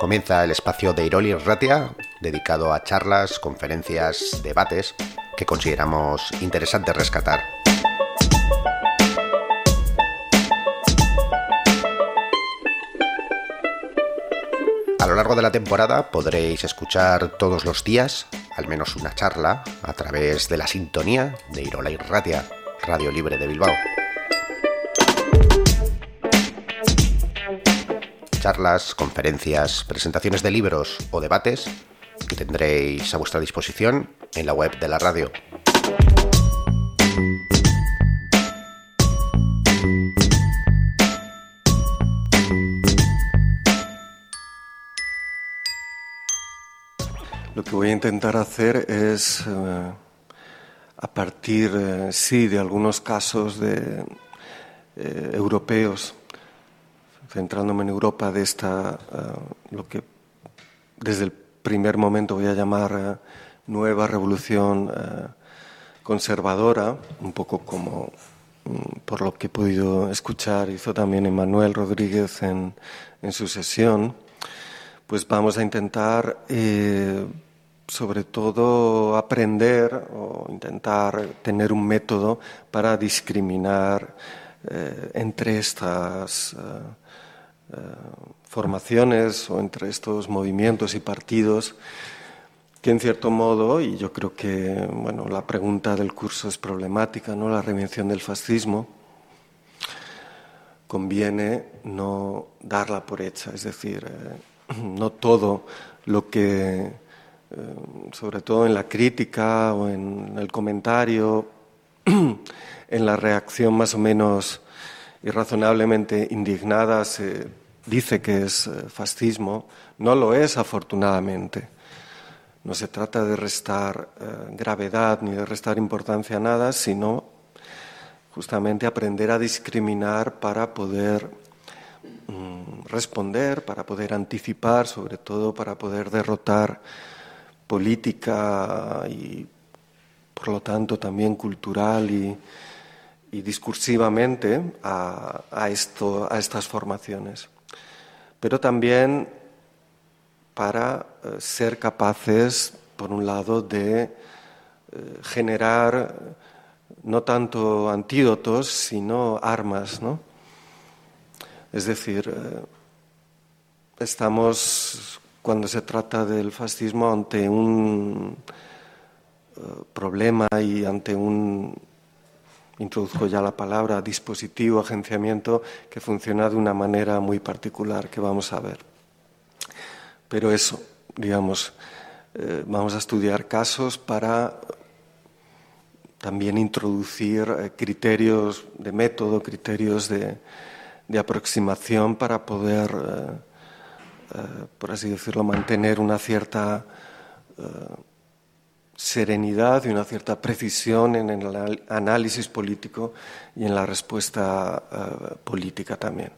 Comienza el espacio de Iroli Ratia, dedicado a charlas, conferencias, debates que consideramos interesante rescatar. A lo largo de la temporada podréis escuchar todos los días al menos una charla a través de la sintonía de Iroli Ratia, Radio Libre de Bilbao. Charlas, conferencias, presentaciones de libros o debates que tendréis a vuestra disposición en la web de la radio. Lo que voy a intentar hacer es, a partir, de algunos casos europeos, centrándome en Europa, de lo que desde el primer momento voy a llamar nueva revolución conservadora, un poco como, por lo que he podido escuchar, hizo también Emmanuel Rodríguez en su sesión. Pues vamos a intentar, sobre todo, aprender o intentar tener un método para discriminar entre estas formaciones o entre estos movimientos y partidos que, en cierto modo, y yo creo que la pregunta del curso es problemática, ¿no? La reinvención del fascismo, conviene no darla por hecha, es decir, no todo lo que, sobre todo en la crítica o en el comentario, en la reacción más o menos irrazonablemente indignada, se dice que es fascismo. No lo es, afortunadamente. No se trata de restar gravedad ni de restar importancia a nada, sino justamente aprender a discriminar para poder responder, para poder anticipar, sobre todo para poder derrotar política y, por lo tanto, también cultural y discursivamente a estas formaciones. Pero también para ser capaces, por un lado, de generar no tanto antídotos, sino armas, ¿no? Es decir, estamos, cuando se trata del fascismo, ante un problema y ante introduzco ya la palabra, dispositivo, agenciamiento, que funciona de una manera muy particular, que vamos a ver. Pero eso, digamos, vamos a estudiar casos para también introducir criterios de método, criterios de aproximación para poder, por así decirlo, mantener una cierta serenidad y una cierta precisión en el análisis político y en la respuesta política también.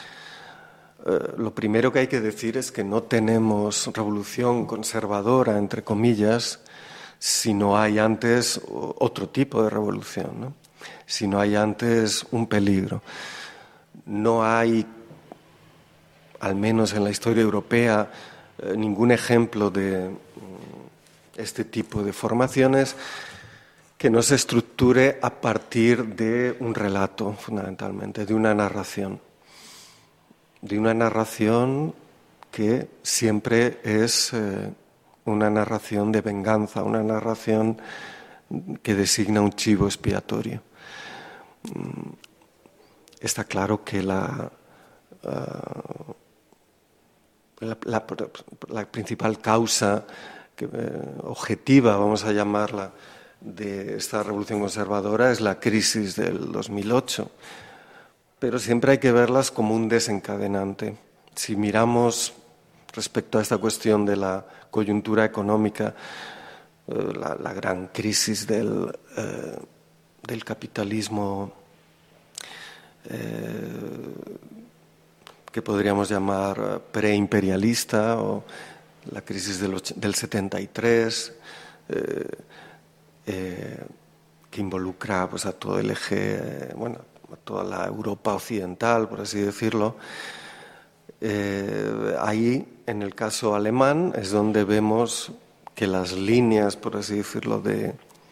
Lo primero que hay que decir es que no tenemos revolución conservadora, entre comillas, si no hay antes otro tipo de revolución, ¿no? Si no hay antes un peligro. No hay, al menos en la historia europea, ningún ejemplo de este tipo de formaciones que no se estructure a partir de un relato, fundamentalmente, de una narración que siempre es una narración de venganza, una narración que designa un chivo expiatorio. Está claro que la principal causa objetiva, vamos a llamarla, de esta revolución conservadora es la crisis del 2008, pero siempre hay que verlas como un desencadenante. Si miramos respecto a esta cuestión de la coyuntura económica, la gran crisis del capitalismo que podríamos llamar preimperialista, o la crisis del 73, que involucra pues, a todo el eje, a toda la Europa occidental, por así decirlo. Ahí en el caso alemán es donde vemos que las líneas, por así decirlo, de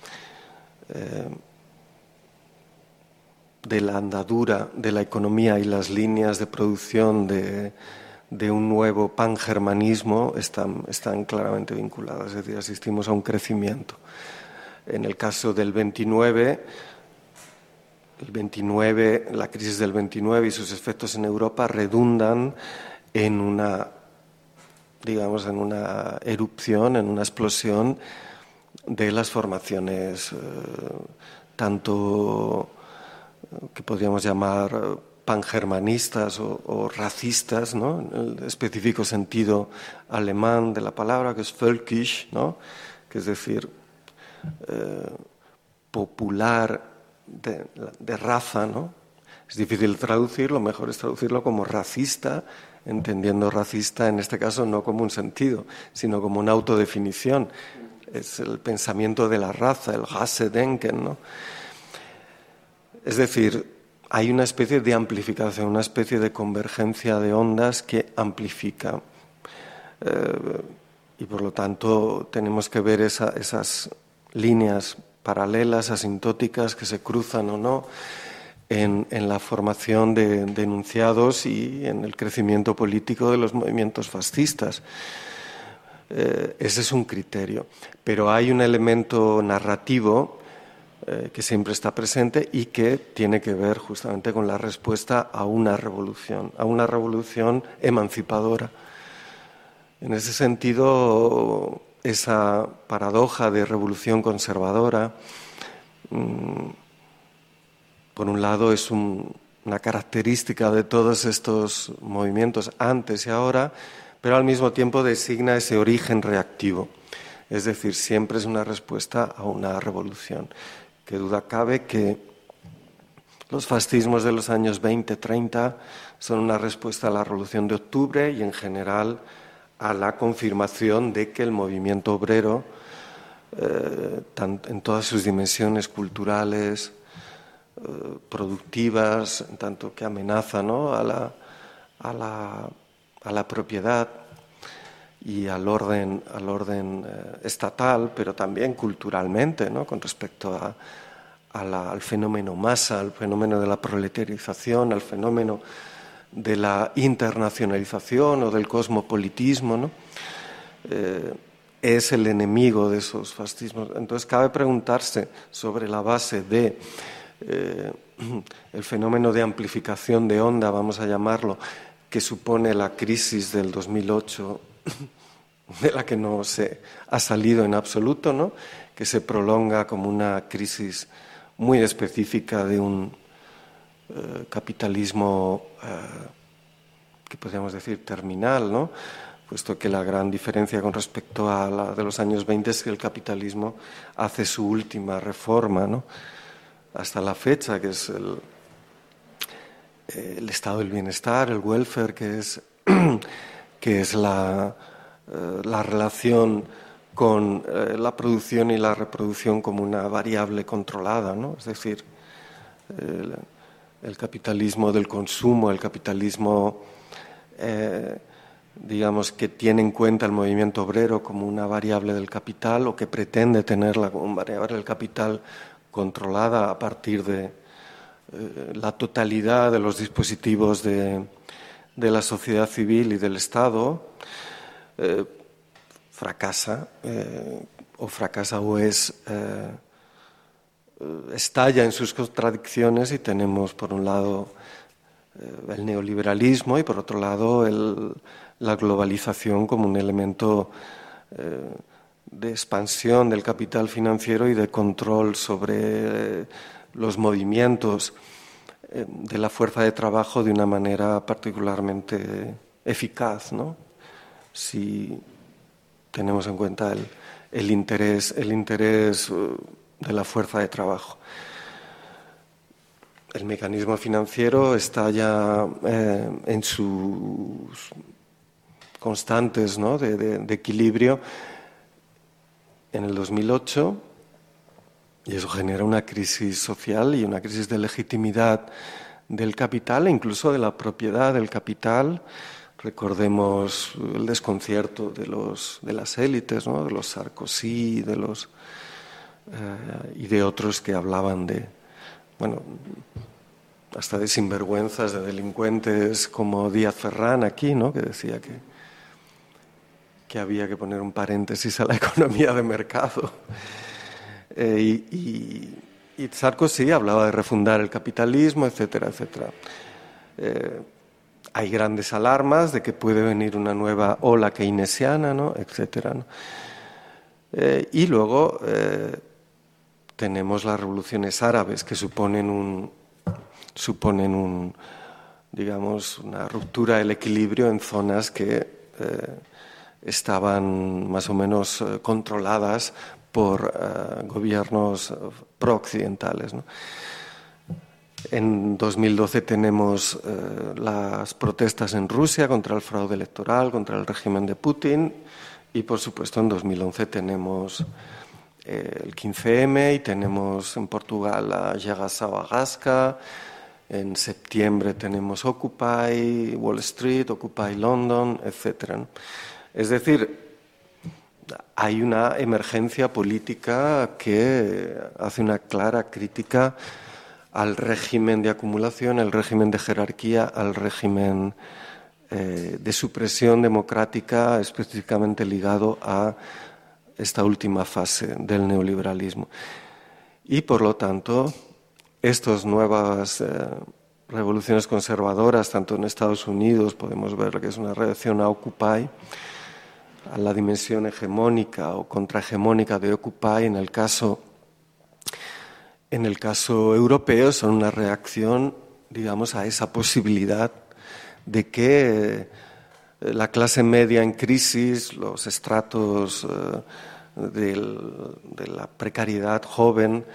la andadura de la economía y las líneas de producción de un nuevo pangermanismo están claramente vinculadas, es decir, asistimos a un crecimiento. En el caso del 29, la crisis del 29 y sus efectos en Europa redundan en una erupción, en una explosión de las formaciones tanto que podríamos llamar pangermanistas o racistas, ¿no? En el específico sentido alemán de la palabra, que es völkisch, ¿no? Que es decir, popular de raza, ¿no? Es difícil traducirlo, mejor es traducirlo como racista, entendiendo racista en este caso no como un sentido, sino como una autodefinición. Es el pensamiento de la raza, el Rassedenken, ¿no? Es decir, hay una especie de amplificación, una especie de convergencia de ondas que amplifica. Y por lo tanto tenemos que ver esas líneas paralelas, asintóticas, que se cruzan o no en la formación de enunciados y en el crecimiento político de los movimientos fascistas. Ese es un criterio. Pero hay un elemento narrativo que siempre está presente y que tiene que ver justamente con la respuesta a una revolución emancipadora. En ese sentido, esa paradoja de revolución conservadora, por un lado, es una característica de todos estos movimientos antes y ahora, pero al mismo tiempo designa ese origen reactivo. Es decir, siempre es una respuesta a una revolución. Qué duda cabe que los fascismos de los años 20-30 son una respuesta a la Revolución de Octubre y, en general, a la confirmación de que el movimiento obrero, en todas sus dimensiones culturales, productivas, en tanto que amenaza, ¿no?, a la propiedad y al orden estatal, pero también culturalmente, ¿no?, con respecto al fenómeno masa, al fenómeno de la proletarización, al fenómeno de la internacionalización o del cosmopolitismo, ¿no? Es el enemigo de esos fascismos. Entonces cabe preguntarse sobre la base de el fenómeno de amplificación de onda, vamos a llamarlo, que supone la crisis del 2008, de la que no se ha salido en absoluto, ¿no?, que se prolonga como una crisis muy específica de un capitalismo que podríamos decir terminal, ¿no?, puesto que la gran diferencia con respecto a la de los años 20 es que el capitalismo hace su última reforma, ¿no?, hasta la fecha, que es el estado del bienestar, el welfare, que es la relación con la producción y la reproducción como una variable controlada, ¿no? Es decir, el capitalismo del consumo, el capitalismo, digamos, que tiene en cuenta el movimiento obrero como una variable del capital, o que pretende tenerla como una variable del capital controlada a partir de la totalidad de los dispositivos de la sociedad civil y del Estado, fracasa o estalla en sus contradicciones, y tenemos por un lado el neoliberalismo y por otro lado la globalización como un elemento de expansión del capital financiero y de control sobre los movimientos de la fuerza de trabajo de una manera particularmente eficaz, ¿no?, si tenemos en cuenta el interés de la fuerza de trabajo. El mecanismo financiero está ya en sus constantes, ¿no?, de equilibrio en el 2008, y eso genera una crisis social y una crisis de legitimidad del capital e incluso de la propiedad del capital Recordemos el desconcierto de las élites, ¿no? De los Sarkozy, y de otros que hablaban hasta de sinvergüenzas, de delincuentes como Díaz Ferrán aquí, ¿no? Que decía que había que poner un paréntesis a la economía de mercado. Y Sarkozy hablaba de refundar el capitalismo, etcétera, etcétera. Hay grandes alarmas de que puede venir una nueva ola keynesiana, ¿no? Etcétera, ¿no? Y luego tenemos las revoluciones árabes, que suponen digamos, una ruptura del equilibrio en zonas que estaban más o menos controladas por gobiernos pro-occidentales, ¿no? En 2012 tenemos las protestas en Rusia contra el fraude electoral, contra el régimen de Putin, y por supuesto en 2011 tenemos el 15M y tenemos en Portugal a Jagasao Agasca. En septiembre tenemos Occupy Wall Street, Occupy London, etc. Es decir, hay una emergencia política que hace una clara crítica al régimen de acumulación, al régimen de jerarquía, al régimen de supresión democrática específicamente ligado a esta última fase del neoliberalismo. Y por lo tanto, estas nuevas revoluciones conservadoras, tanto en Estados Unidos, podemos ver que es una reacción a Occupy, a la dimensión hegemónica o contrahegemónica de Occupy, en el caso europeo, son una reacción, digamos, a esa posibilidad de que la clase media en crisis, los estratos de la precariedad joven,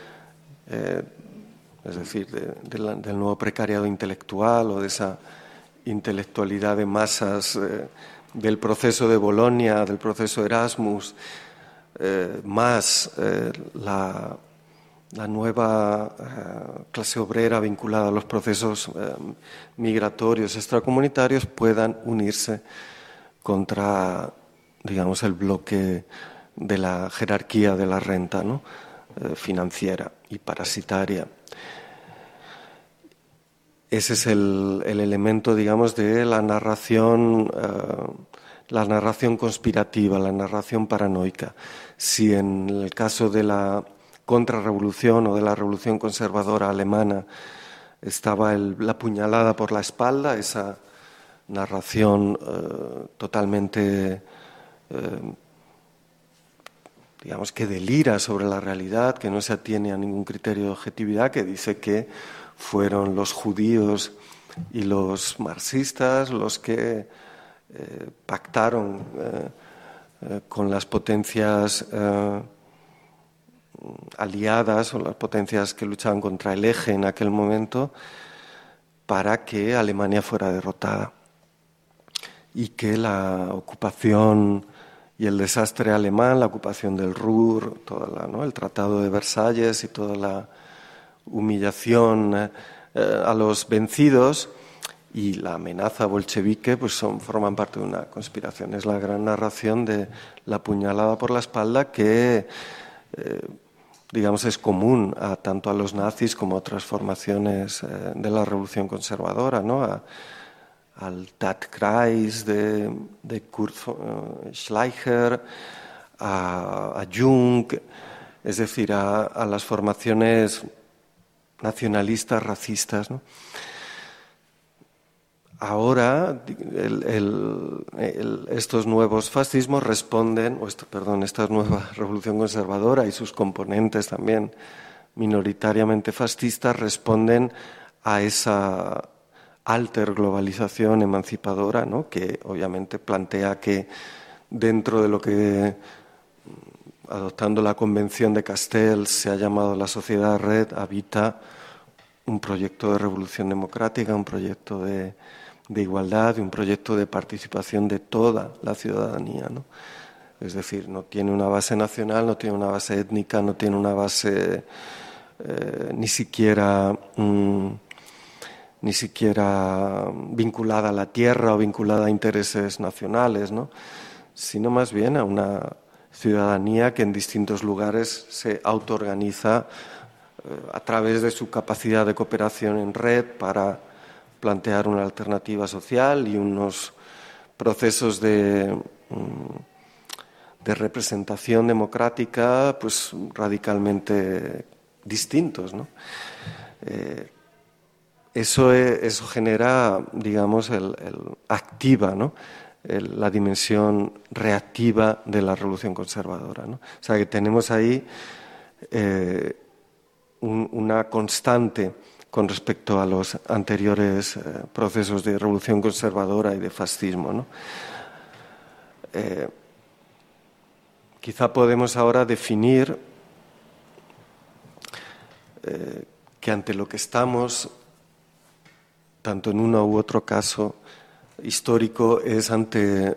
es decir, del nuevo precariado intelectual o de esa intelectualidad de masas del proceso de Bolonia, del proceso Erasmus, más la nueva clase obrera vinculada a los procesos migratorios extracomunitarios, puedan unirse contra, digamos, el bloque de la jerarquía de la renta, ¿no? Financiera y parasitaria. Ese es el elemento, digamos, de la narración conspirativa, la narración paranoica. Si en el caso de la contrarrevolución o de la revolución conservadora alemana estaba la puñalada por la espalda, esa narración totalmente, digamos, que delira sobre la realidad, que no se atiene a ningún criterio de objetividad, que dice que fueron los judíos y los marxistas los que pactaron con las potencias aliadas o las potencias que luchaban contra el eje en aquel momento para que Alemania fuera derrotada y que la ocupación y el desastre alemán, la ocupación del Ruhr, el Tratado de Versalles y toda la humillación a los vencidos y la amenaza bolchevique pues forman parte de una conspiración. Es la gran narración de la puñalada por la espalda que digamos, es común tanto a los nazis como a otras formaciones de la revolución conservadora, ¿no? Al Tatkreis de Kurt Schleicher, a Jung, es decir, a las formaciones nacionalistas, racistas, ¿no? Ahora, estos nuevos fascismos esta nueva revolución conservadora y sus componentes también minoritariamente fascistas responden a esa alterglobalización emancipadora, ¿no? Que obviamente plantea que dentro de lo que, adoptando la Convención de Castells, se ha llamado la sociedad red, habita un proyecto de revolución democrática, un proyecto de igualdad y un proyecto de participación de toda la ciudadanía, ¿no? Es decir, no tiene una base nacional, no tiene una base étnica, no tiene una base ni siquiera ni siquiera vinculada a la tierra o vinculada a intereses nacionales, ¿no? Sino más bien a una ciudadanía que en distintos lugares se autoorganiza a través de su capacidad de cooperación en red para plantear una alternativa social y unos procesos de representación democrática pues radicalmente distintos, ¿no? Eso genera, digamos, activa, ¿no?, la dimensión reactiva de la revolución conservadora, ¿no? O sea que tenemos ahí una constante con respecto a los anteriores procesos de revolución conservadora y de fascismo, ¿no? Quizá podemos ahora definir que ante lo que estamos, tanto en uno u otro caso histórico, es ante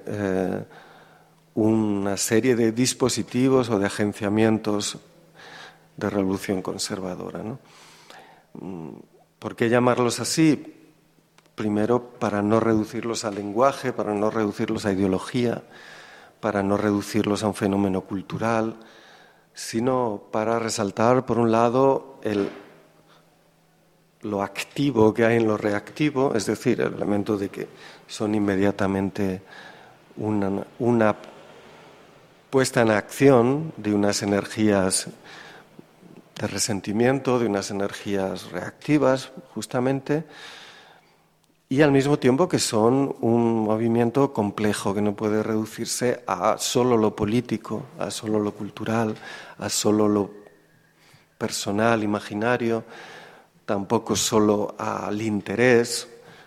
una serie de dispositivos o de agenciamientos de revolución conservadora, ¿no? ¿Por qué llamarlos así? Primero, para no reducirlos al lenguaje, para no reducirlos a ideología, para no reducirlos a un fenómeno cultural, sino para resaltar, por un lado, lo activo que hay en lo reactivo, es decir, el elemento de que son inmediatamente una puesta en acción de unas energías de resentimiento, de unas energías reactivas, justamente, y al mismo tiempo que son un movimiento complejo que no puede reducirse a solo lo político, a solo lo cultural, a solo lo personal, imaginario, tampoco solo al interés,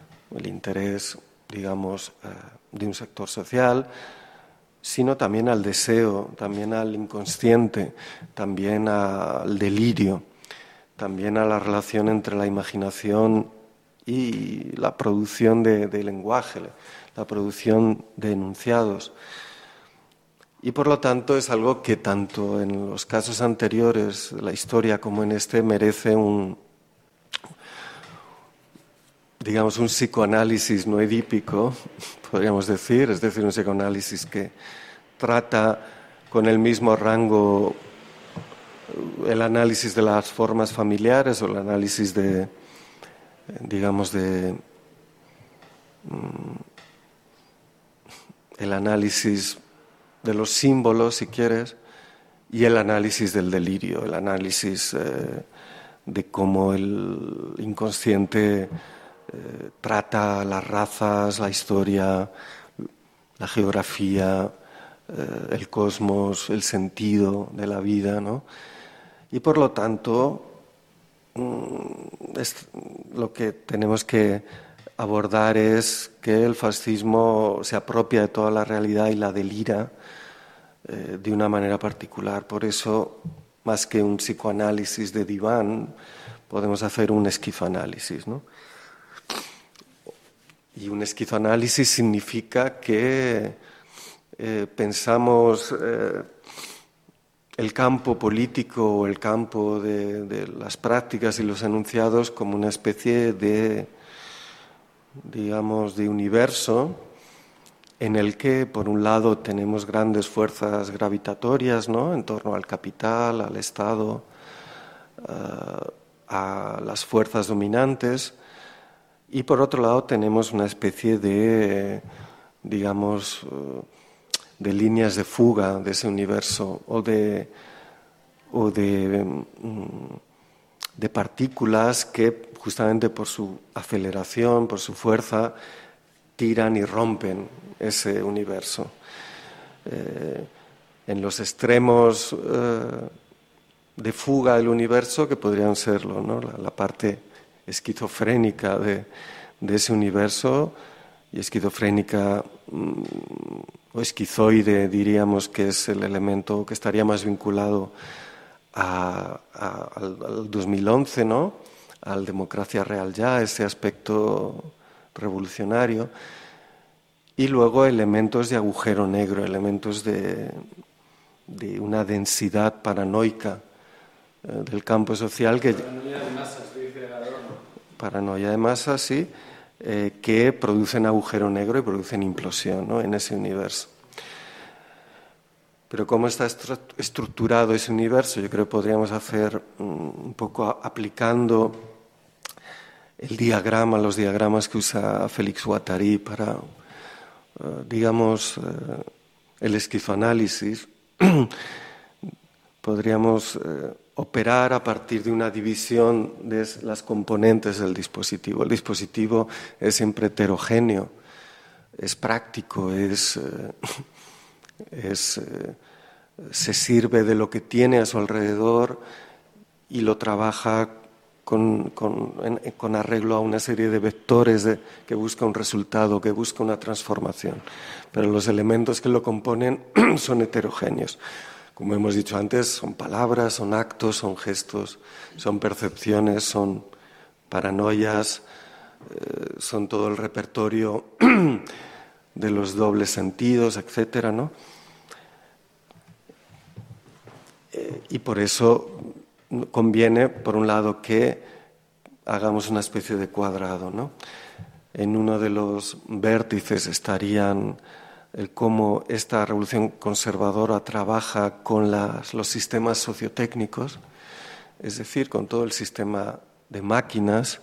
digamos, de un sector social, sino también al deseo, también al inconsciente, también al delirio, también a la relación entre la imaginación y la producción de lenguaje, la producción de enunciados. Y por lo tanto es algo que tanto en los casos anteriores de la historia como en este merece un psicoanálisis no edípico, podríamos decir, es decir, un psicoanálisis que trata con el mismo rango el análisis de las formas familiares o el análisis el análisis de los símbolos, si quieres, y el análisis del delirio, el análisis de cómo el inconsciente trata las razas, la historia, la geografía, el cosmos, el sentido de la vida, ¿no? Y por lo tanto, lo que tenemos que abordar es que el fascismo se apropia de toda la realidad y la delira de una manera particular. Por eso, más que un psicoanálisis de diván, podemos hacer un esquizoanálisis, ¿no? Y un esquizoanálisis significa que pensamos el campo político o el campo de las prácticas y los enunciados como una especie de, digamos, de universo en el que, por un lado, tenemos grandes fuerzas gravitatorias, ¿no?, en torno al capital, al Estado, a las fuerzas dominantes, y por otro lado tenemos una especie de, digamos, de líneas de fuga de ese universo o de partículas que justamente por su aceleración, por su fuerza, tiran y rompen ese universo. En los extremos de fuga del universo, que podrían serlo, ¿no?, la parte esquizofrénica de ese universo, y esquizofrénica o esquizoide, diríamos que es el elemento que estaría más vinculado al 2011, ¿no?, al democracia real ya, ese aspecto revolucionario, y luego elementos de agujero negro, elementos de una densidad paranoica del campo social que... Paranoia de masas, dice Adorno. paranoia de masa, sí, que producen agujero negro y producen implosión, ¿no?, en ese universo. Pero cómo está estructurado ese universo, yo creo que podríamos hacer un poco aplicando los diagramas que usa Félix Guattari para, digamos, el esquizoanálisis. Podríamos operar a partir de una división de las componentes del dispositivo. El dispositivo es siempre heterogéneo, es práctico, se sirve de lo que tiene a su alrededor y lo trabaja con arreglo a una serie de vectores que busca un resultado, que busca una transformación. Pero los elementos que lo componen son heterogéneos. Como hemos dicho antes, son palabras, son actos, son gestos, son percepciones, son paranoias, son todo el repertorio de los dobles sentidos, etcétera, ¿no? Y por eso conviene, por un lado, que hagamos una especie de cuadrado, ¿no? En uno de los vértices estarían cómo esta revolución conservadora trabaja con los sistemas sociotécnicos, es decir, con todo el sistema de máquinas,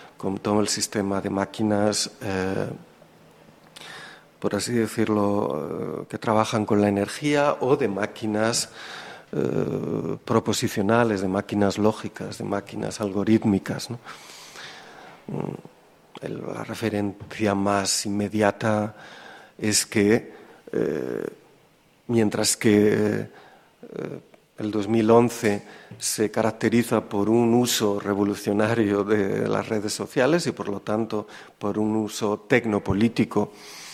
por así decirlo, que trabajan con la energía, o de máquinas proposicionales, de máquinas lógicas, de máquinas algorítmicas, ¿no? La referencia más inmediata es que mientras que el 2011 se caracteriza por un uso revolucionario de las redes sociales y por lo tanto por un uso tecnopolítico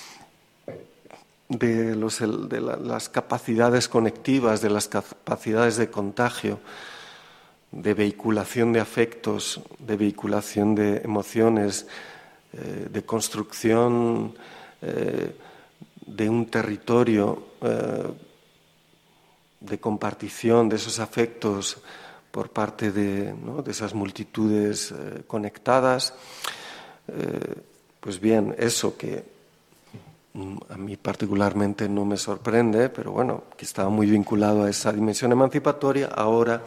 de las capacidades conectivas, de las capacidades de contagio, de vehiculación de afectos, de vehiculación de emociones, de construcción de un territorio, de compartición de esos afectos por parte de esas multitudes conectadas. Pues bien, eso que a mí particularmente no me sorprende, pero bueno, que estaba muy vinculado a esa dimensión emancipatoria. Ahora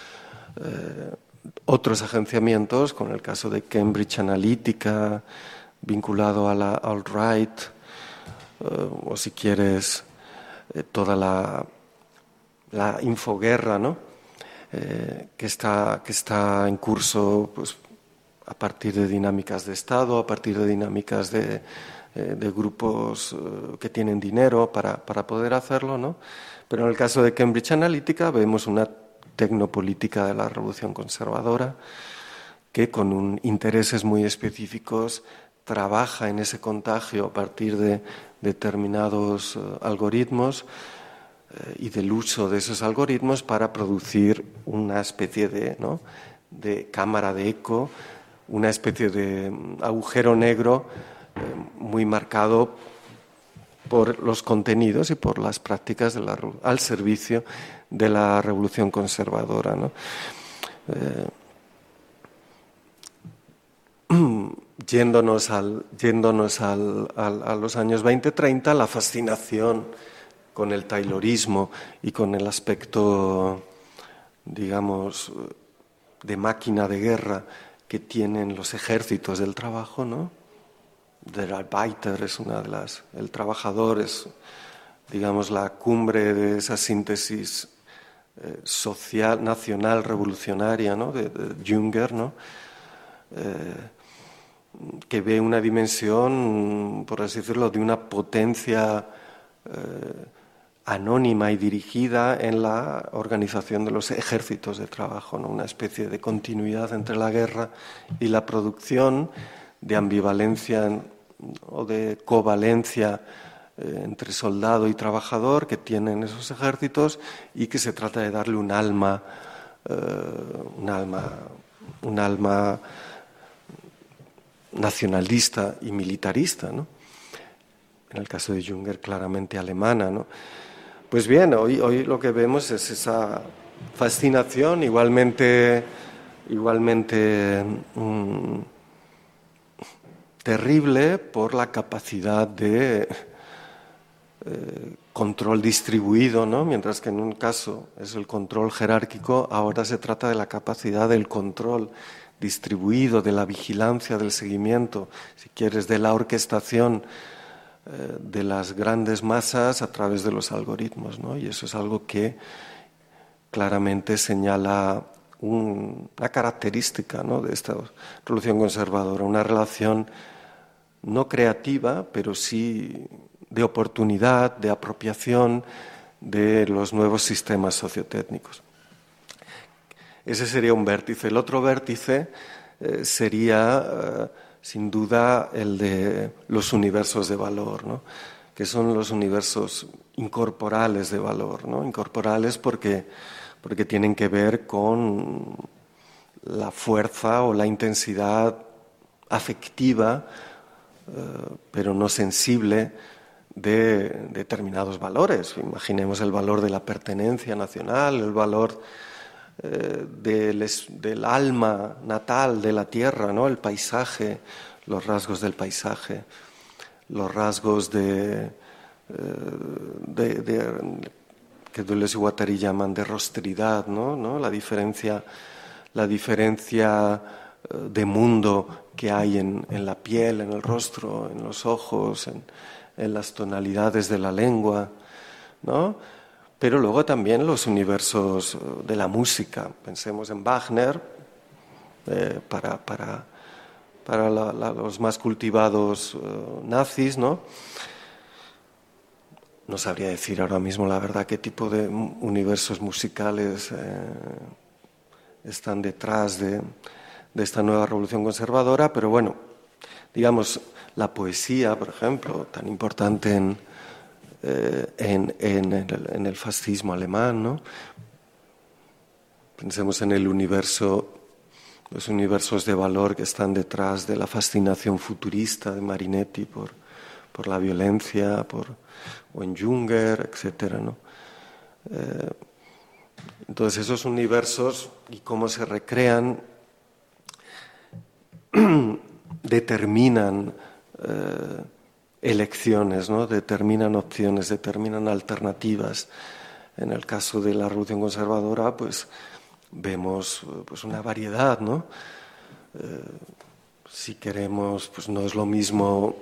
otros agenciamientos, con el caso de Cambridge Analytica, vinculado a la alt-right, o si quieres toda la infoguerra, ¿no? que está en curso, pues, a partir de dinámicas de Estado, a partir de dinámicas de grupos que tienen dinero para poder hacerlo, ¿no? Pero en el caso de Cambridge Analytica vemos una tecnopolítica de la revolución conservadora que con intereses muy específicos trabaja en ese contagio a partir de determinados algoritmos y del uso de esos algoritmos para producir una especie de cámara de eco, una especie de agujero negro muy marcado por los contenidos y por las prácticas al servicio de la revolución conservadora, ¿no? Yéndonos a los años 20-30, la fascinación con el taylorismo y con el aspecto, digamos, de máquina de guerra que tienen los ejércitos del trabajo, ¿no? Der Arbeiter es el trabajador es, digamos, la cumbre de esa síntesis social, nacional, revolucionaria, ¿no? de Junger, ¿no? Que ve una dimensión, por así decirlo, de una potencia anónima y dirigida en la organización de los ejércitos de trabajo, ¿no? Una especie de continuidad entre la guerra y la producción, de ambivalencia o de covalencia entre soldado y trabajador que tienen esos ejércitos, y que se trata de darle un alma nacionalista y militarista, ¿no? En el caso de Junger, claramente alemana, ¿no? Pues bien, hoy lo que vemos es esa fascinación igualmente terrible por la capacidad de control distribuido, ¿no? Mientras que en un caso es el control jerárquico, ahora se trata de la capacidad del control distribuido, de la vigilancia, del seguimiento, si quieres, de la orquestación de las grandes masas a través de los algoritmos, ¿no? Y eso es algo que claramente señala una característica, ¿no?, de esta revolución conservadora, una relación no creativa, pero sí de oportunidad, de apropiación de los nuevos sistemas sociotécnicos. Ese sería un vértice. El otro vértice sería, sin duda, el de los universos de valor, ¿no?, que son los universos incorporales de valor, ¿no? Incorporales porque tienen que ver con la fuerza o la intensidad afectiva, pero no sensible, de determinados valores. Imaginemos el valor de la pertenencia nacional, el valor del alma natal de la tierra, ¿no?, el paisaje, los rasgos del paisaje, los rasgos que Deleuze y Guattari llaman de rostridad, ¿no? La diferencia de mundo que hay en la piel, en el rostro, en los ojos, en las tonalidades de la lengua, ¿no? Pero luego también los universos de la música. Pensemos en Wagner, para los más cultivados nazis, ¿no? No sabría decir ahora mismo, la verdad, qué tipo de universos musicales están detrás de esta nueva revolución conservadora, pero bueno, digamos, la poesía, por ejemplo, tan importante en el fascismo alemán, ¿no? Pensemos en los universos de valor que están detrás de la fascinación futurista de Marinetti por la violencia, o en Junger, etcétera, ¿no? Entonces esos universos y cómo se recrean determinan elecciones, ¿no? Determinan opciones, determinan alternativas. En el caso de la revolución conservadora, pues vemos pues una variedad, ¿no? Si queremos, pues no es lo mismo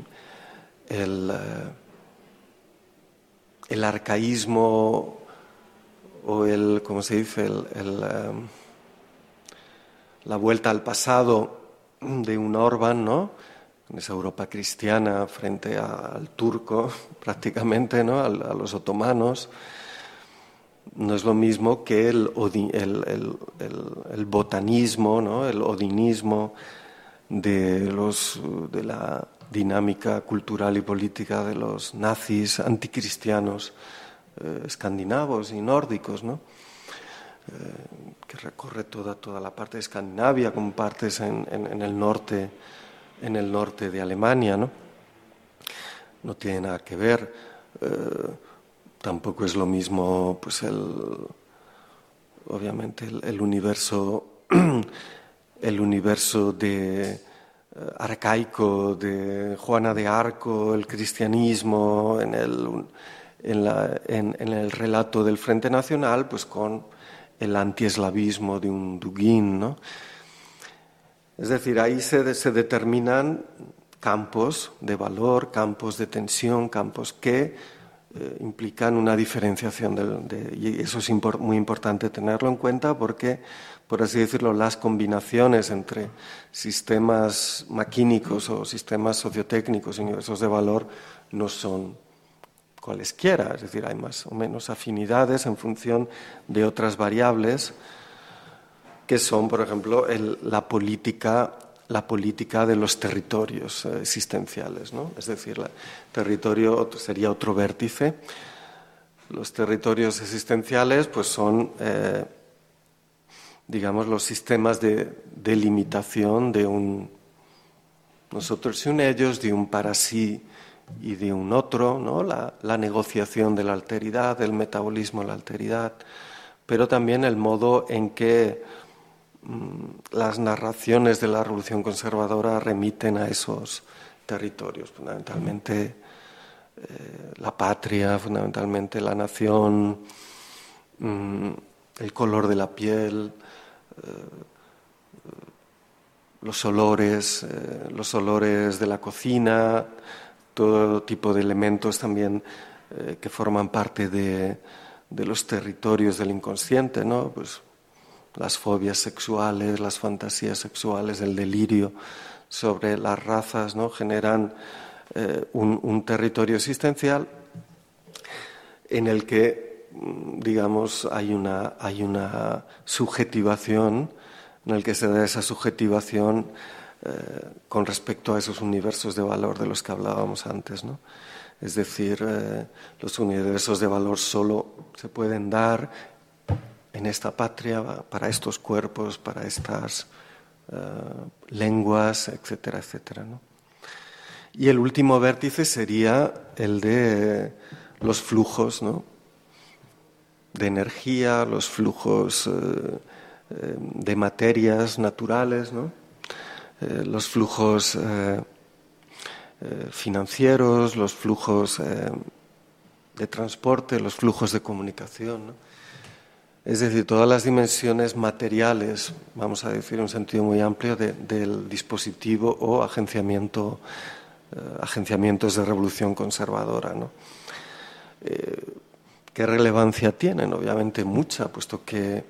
el arcaísmo o ¿cómo se dice? La vuelta al pasado de un Orbán, ¿no?, en esa Europa cristiana frente al turco, prácticamente, ¿no?, a los otomanos. No es lo mismo que el botanismo, ¿no?, el odinismo de la dinámica cultural y política de los nazis anticristianos escandinavos y nórdicos, ¿no?, que recorre toda la parte de Escandinavia, con partes en el norte de Alemania, ¿no? No tiene nada que ver. Tampoco es lo mismo, pues obviamente el universo de arcaico de Juana de Arco, el cristianismo en el relato del Frente Nacional, pues con el antieslavismo de un Dugin, ¿no? Es decir, ahí se determinan campos de valor, campos de tensión, campos que implican una diferenciación y eso es muy importante tenerlo en cuenta porque, por así decirlo, las combinaciones entre sistemas maquínicos o sistemas sociotécnicos y universos de valor no son cualesquiera, es decir, hay más o menos afinidades en función de otras variables que son, por ejemplo, la política de los territorios existenciales, ¿no? Es decir, el territorio sería otro vértice. Los territorios existenciales pues son, digamos, los sistemas de delimitación de un nosotros y un ellos, de un para sí y de un otro, ¿no? La negociación de la alteridad, el metabolismo de la alteridad, pero también el modo en que las narraciones de la Revolución Conservadora remiten a esos territorios, fundamentalmente la patria, fundamentalmente la nación, el color de la piel, los olores de la cocina, todo tipo de elementos también que forman parte de los territorios del inconsciente, ¿no? Pues las fobias sexuales, las fantasías sexuales, el delirio sobre las razas, ¿no? Generan un territorio existencial en el que, digamos, hay una subjetivación, en el que se da esa subjetivación con respecto a esos universos de valor de los que hablábamos antes, ¿no? Es decir, los universos de valor solo se pueden dar en esta patria, para estos cuerpos, para estas lenguas, etcétera, etcétera, ¿no? Y el último vértice sería el de los flujos, ¿no? De energía, los flujos de materias naturales, ¿no? Los flujos financieros, los flujos de transporte, los flujos de comunicación, ¿no? Es decir, todas las dimensiones materiales, vamos a decir en un sentido muy amplio, del dispositivo o agenciamientos de revolución conservadora, ¿no? ¿Qué relevancia tienen? Obviamente mucha, puesto que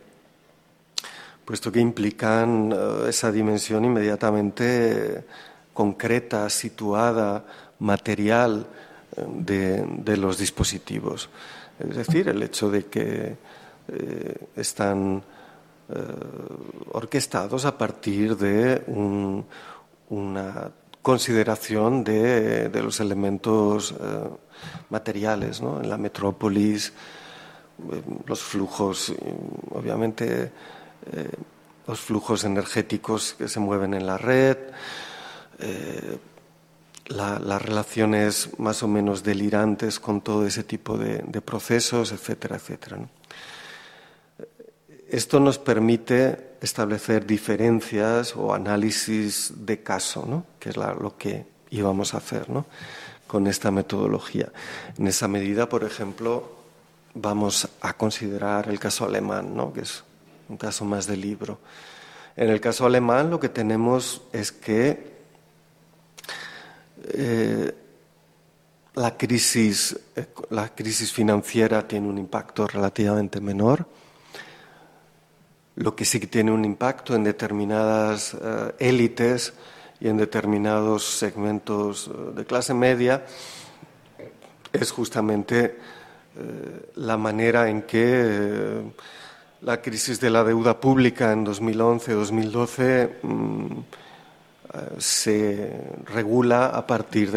implican esa dimensión inmediatamente concreta, situada, material de los dispositivos. Es decir, el hecho de que están orquestados a partir de una consideración de los elementos materiales, ¿no? En la metrópolis, los flujos, obviamente, los flujos energéticos que se mueven en la red, las relaciones más o menos delirantes con todo ese tipo de procesos, etcétera, etcétera, ¿no? Esto nos permite establecer diferencias o análisis de caso, ¿no? Que es lo que íbamos a hacer, ¿no? Con esta metodología. En esa medida, por ejemplo, vamos a considerar el caso alemán, ¿no? Que es un caso más de libro. En el caso alemán lo que tenemos es que la crisis financiera tiene un impacto relativamente menor. Lo que sí que tiene un impacto en determinadas élites y en determinados segmentos de clase media es justamente la manera en que la crisis de la deuda pública en 2011-2012 se regula a partir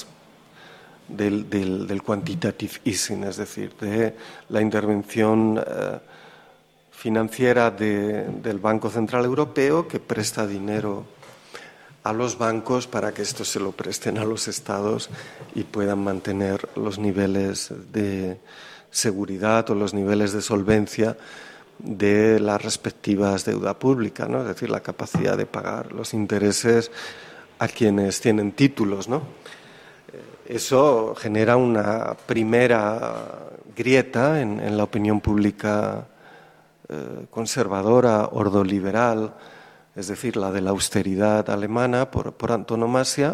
del quantitative easing, es decir, de la intervención financiera del Banco Central Europeo, que presta dinero a los bancos para que estos se lo presten a los estados y puedan mantener los niveles de seguridad o los niveles de solvencia de las respectivas deuda pública, ¿no? Es decir, la capacidad de pagar los intereses a quienes tienen títulos, ¿no? Eso genera una primera grieta en la opinión pública conservadora, ordoliberal, es decir, la de la austeridad alemana por antonomasia,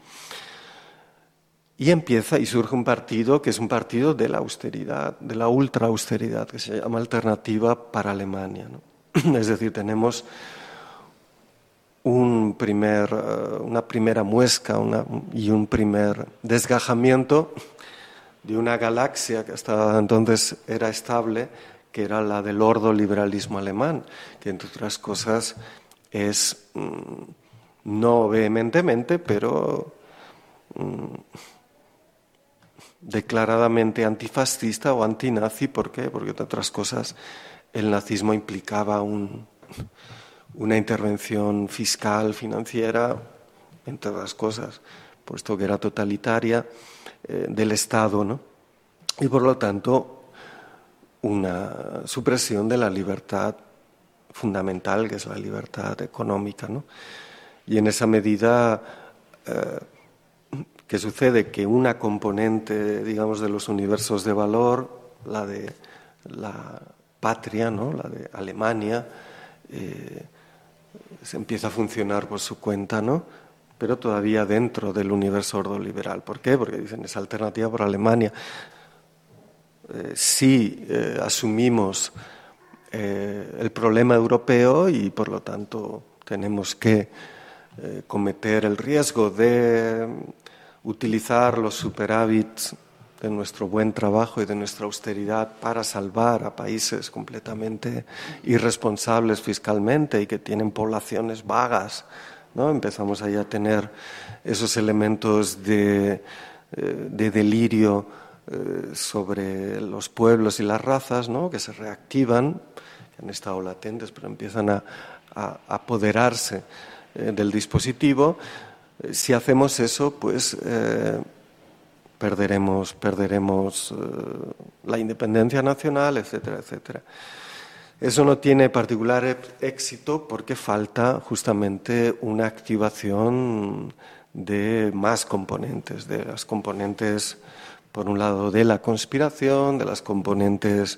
y surge un partido que es un partido de la austeridad, de la ultraausteridad, que se llama Alternativa para Alemania, ¿no? Es decir, tenemos una primera muesca y un primer desgajamiento de una galaxia que hasta entonces era estable, que era la del ordoliberalismo alemán, que entre otras cosas es no vehementemente, pero declaradamente antifascista o antinazi. ¿Por qué? Porque entre otras cosas el nazismo implicaba una intervención fiscal, financiera, entre otras cosas, puesto que era totalitaria, del Estado, ¿no? Y por lo tanto una supresión de la libertad fundamental, que es la libertad económica, ¿no? Y en esa medida, ¿qué sucede? Que una componente, digamos, de los universos de valor, la de la patria, ¿no? La de Alemania, se empieza a funcionar por su cuenta, ¿no? Pero todavía dentro del universo ordoliberal. ¿Por qué? Porque dicen, es alternativa por Alemania. Si asumimos el problema europeo y, por lo tanto, tenemos que cometer el riesgo de utilizar los superávits de nuestro buen trabajo y de nuestra austeridad para salvar a países completamente irresponsables fiscalmente y que tienen poblaciones vagas, ¿no? Empezamos ahí a tener esos elementos de delirio sobre los pueblos y las razas, ¿no? Que se reactivan, que han estado latentes, pero empiezan a apoderarse del dispositivo. Si hacemos eso, pues perderemos la independencia nacional, etcétera, etcétera. Eso no tiene particular éxito porque falta justamente una activación de más componentes, de las componentes, por un lado, de la conspiración, de las componentes,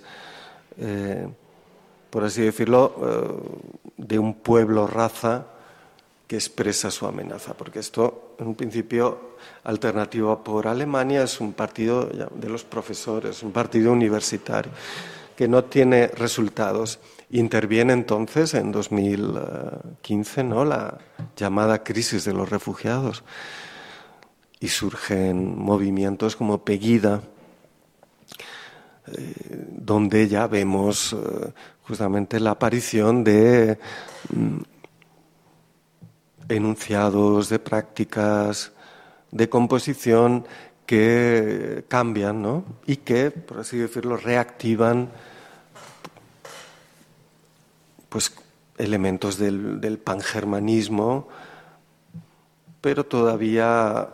por así decirlo, de un pueblo-raza que expresa su amenaza, porque esto, en un principio, Alternativa por Alemania es un partido de los profesores, un partido universitario, que no tiene resultados. Interviene entonces, en 2015, ¿no?, la llamada crisis de los refugiados, y surgen movimientos como Pegida, donde ya vemos justamente la aparición de enunciados, de prácticas, de composición que cambian, ¿no? Y que, por así decirlo, reactivan pues elementos del pangermanismo, pero todavía,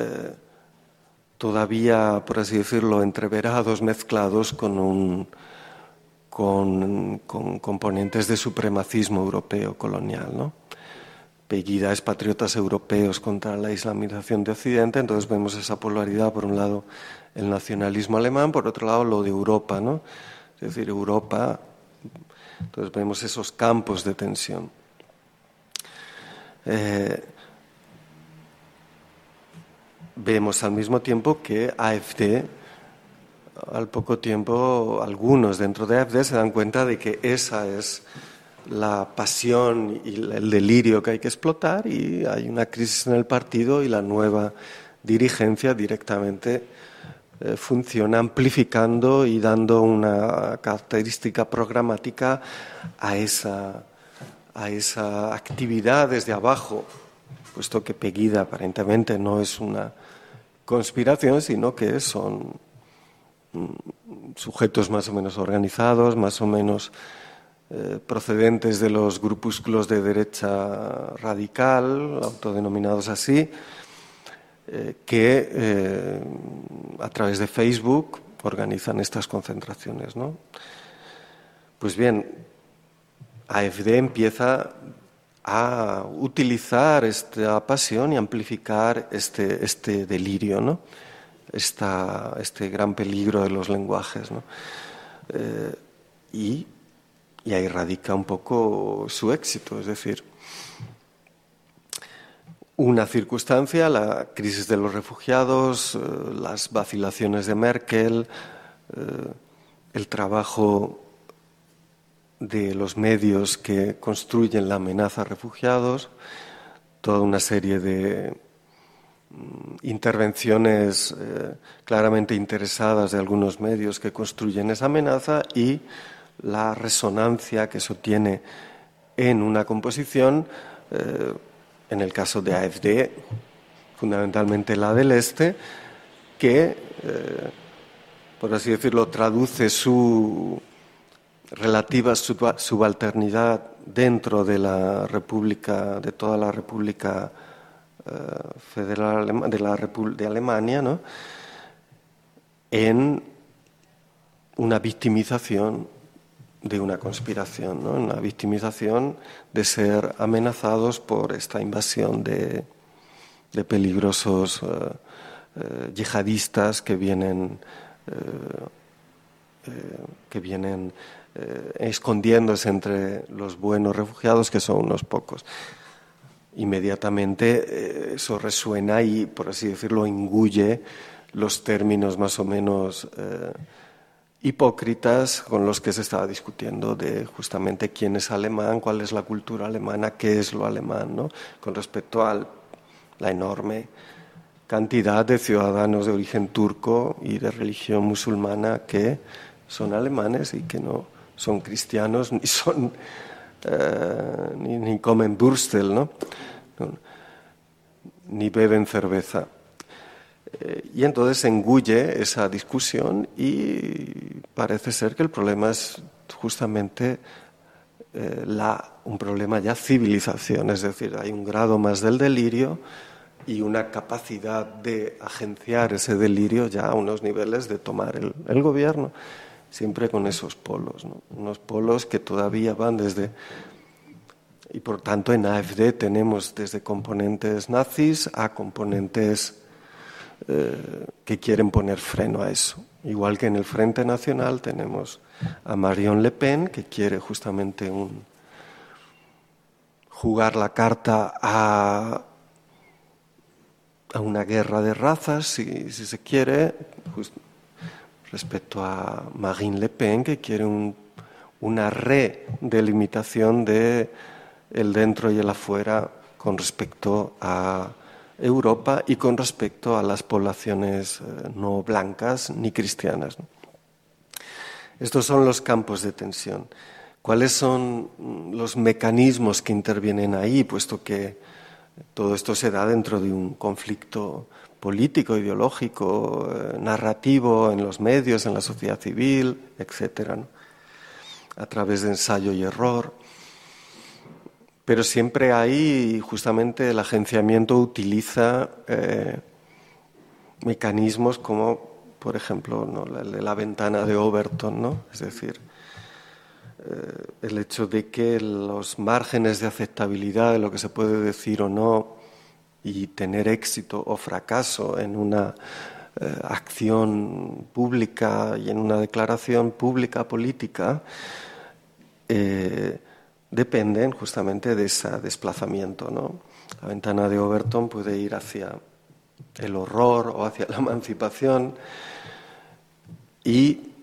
por así decirlo, entreverados, mezclados con componentes de supremacismo europeo colonial, ¿no? Pegida es patriotas europeos contra la islamización de Occidente, entonces vemos esa polaridad, por un lado el nacionalismo alemán, por otro lado lo de Europa, ¿no? Es decir, Europa, entonces vemos esos campos de tensión. Vemos al mismo tiempo que AfD, al poco tiempo, algunos dentro de AfD se dan cuenta de que esa es la pasión y el delirio que hay que explotar, y hay una crisis en el partido y la nueva dirigencia directamente funciona amplificando y dando una característica programática a esa actividad desde abajo, puesto que Pegida aparentemente no es una conspiración, sino que son sujetos más o menos organizados, más o menos procedentes de los grupúsculos de derecha radical, autodenominados así, que a través de Facebook organizan estas concentraciones, ¿no? Pues bien, AfD empieza a utilizar esta pasión y amplificar este delirio, ¿no? Este gran peligro de los lenguajes, ¿no? Y ahí radica un poco su éxito, es decir, una circunstancia, la crisis de los refugiados, las vacilaciones de Merkel, el trabajo de los medios que construyen la amenaza a refugiados, toda una serie de intervenciones claramente interesadas de algunos medios que construyen esa amenaza, y la resonancia que eso tiene en una composición, en el caso de AfD, fundamentalmente la del Este, que, por así decirlo, traduce su relativa subalternidad dentro de la República, de toda la República Federal de Alemania, ¿no?, en una victimización de una conspiración, ¿no? Una victimización de ser amenazados por esta invasión de peligrosos yihadistas que vienen escondiéndose entre los buenos refugiados, que son unos pocos. Inmediatamente eso resuena y, por así decirlo, engulle los términos más o menos hipócritas con los que se estaba discutiendo de justamente quién es alemán, cuál es la cultura alemana, qué es lo alemán, ¿no? Con respecto a la enorme cantidad de ciudadanos de origen turco y de religión musulmana que son alemanes y que no son cristianos ni son ni comen Würstel, ¿no? Ni beben cerveza. Y entonces se engulle esa discusión y parece ser que el problema es justamente un problema ya civilización, es decir, hay un grado más del delirio y una capacidad de agenciar ese delirio ya a unos niveles de tomar el gobierno, siempre con esos polos, ¿no? Unos polos que todavía van desde... Y por tanto en AfD tenemos desde componentes nazis a componentes que quieren poner freno a eso. Igual que en el Frente Nacional tenemos a Marion Le Pen, que quiere justamente jugar la carta a una guerra de razas, si se quiere, respecto a Marine Le Pen, que quiere una redelimitación de el dentro y el afuera con respecto a Europa y con respecto a las poblaciones no blancas ni cristianas, ¿no? Estos son los campos de tensión. ¿Cuáles son los mecanismos que intervienen ahí, puesto que todo esto se da dentro de un conflicto político, ideológico, narrativo, en los medios, en la sociedad civil, etcétera, ¿no? A través de ensayo y error? Pero siempre hay, justamente el agenciamiento utiliza mecanismos como, por ejemplo, ¿no? la ventana de Overton, ¿no? Es decir, el hecho de que los márgenes de aceptabilidad de lo que se puede decir o no y tener éxito o fracaso en una acción pública y en una declaración pública política dependen justamente de ese desplazamiento, ¿no? La ventana de Overton puede ir hacia el horror o hacia la emancipación y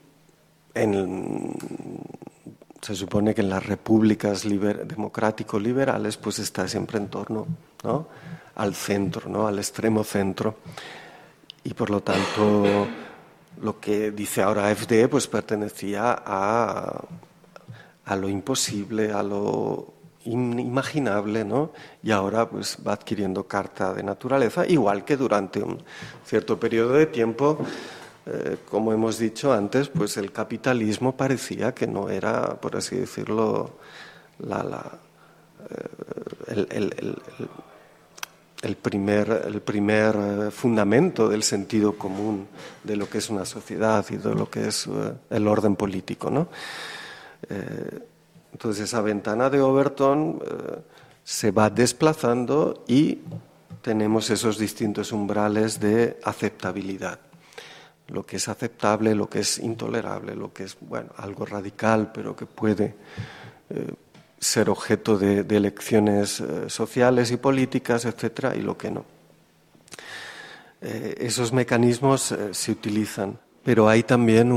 se supone que en las repúblicas democrático-liberales pues está siempre en torno, ¿no? Al centro, ¿no? Al extremo centro. Y por lo tanto lo que dice ahora AfD pues pertenecía a lo imposible, a lo inimaginable, ¿no? Y ahora pues va adquiriendo carta de naturaleza, igual que durante un cierto periodo de tiempo, como hemos dicho antes, pues el capitalismo parecía que no era, por así decirlo, el primer fundamento del sentido común de lo que es una sociedad y de lo que es el orden político, ¿no? Entonces esa ventana de Overton se va desplazando y tenemos esos distintos umbrales de aceptabilidad. Lo que es aceptable, lo que es intolerable, lo que es, bueno, algo radical, pero que puede ser objeto de elecciones sociales y políticas, etcétera, y lo que no. Esos mecanismos se utilizan, pero hay también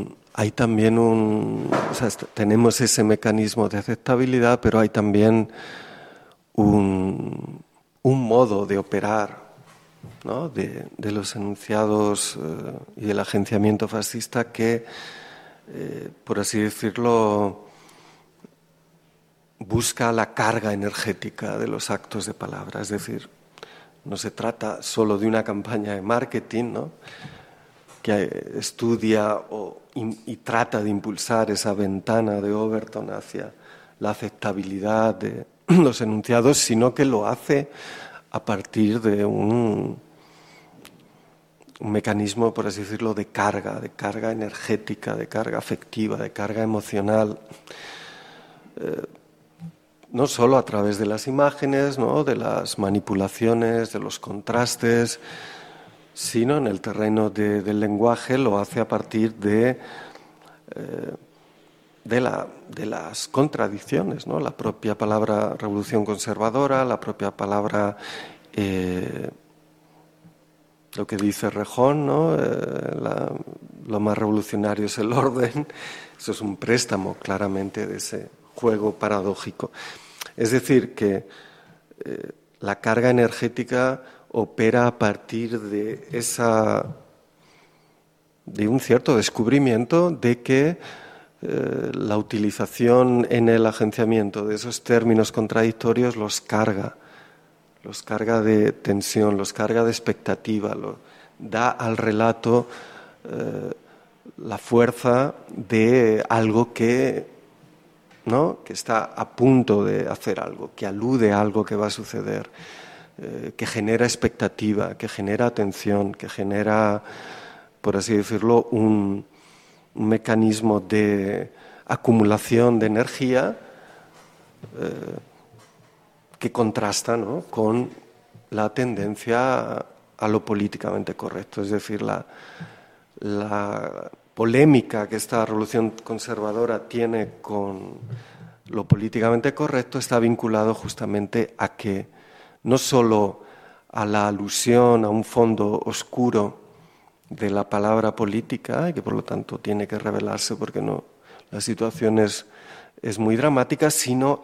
o sea, tenemos ese mecanismo de aceptabilidad, pero hay también un modo de operar, ¿no? de los enunciados y del agenciamiento fascista que, por así decirlo, busca la carga energética de los actos de palabra. Es decir, no se trata solo de una campaña de marketing, ¿no? Que estudia y trata de impulsar esa ventana de Overton hacia la aceptabilidad de los enunciados, sino que lo hace a partir de un un mecanismo, por así decirlo, de carga energética, de carga afectiva, de carga emocional, no solo a través de las imágenes, ¿no?, de las manipulaciones, de los contrastes, sino en el terreno del lenguaje lo hace a partir de las contradicciones, ¿no? La propia palabra revolución conservadora, la propia palabra, lo que dice Rejón, ¿no? Lo más revolucionario es el orden. Eso es un préstamo claramente de ese juego paradójico. Es decir, que la carga energética opera a partir de un cierto descubrimiento de que la utilización en el agenciamiento de esos términos contradictorios los carga de tensión, los carga de expectativa, da al relato la fuerza de algo que está a punto de hacer algo, que alude a algo que va a suceder, que genera expectativa, que genera atención, que genera, por así decirlo, un mecanismo de acumulación de energía que contrasta, ¿no?, con la tendencia a lo políticamente correcto. Es decir, la polémica que esta revolución conservadora tiene con lo políticamente correcto está vinculado justamente a que no solo a la alusión a un fondo oscuro de la palabra política, y que por lo tanto tiene que revelarse porque no, la situación es muy dramática, sino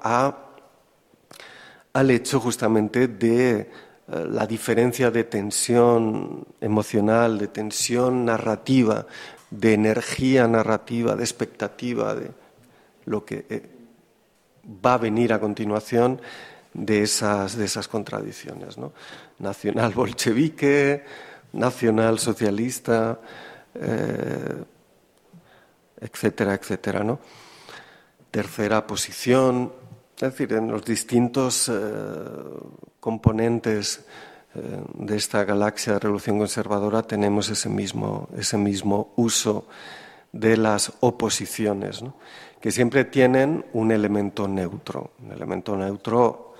al hecho justamente de la diferencia de tensión emocional, de tensión narrativa, de energía narrativa, de expectativa, de lo que va a venir a continuación de esas contradicciones, ¿no? Nacional bolchevique, nacional socialista, etcétera, etcétera, ¿no? Tercera posición, es decir, en los distintos componentes de esta galaxia de revolución conservadora tenemos ese mismo uso de las oposiciones, ¿no?, que siempre tienen un elemento neutro. Un elemento neutro,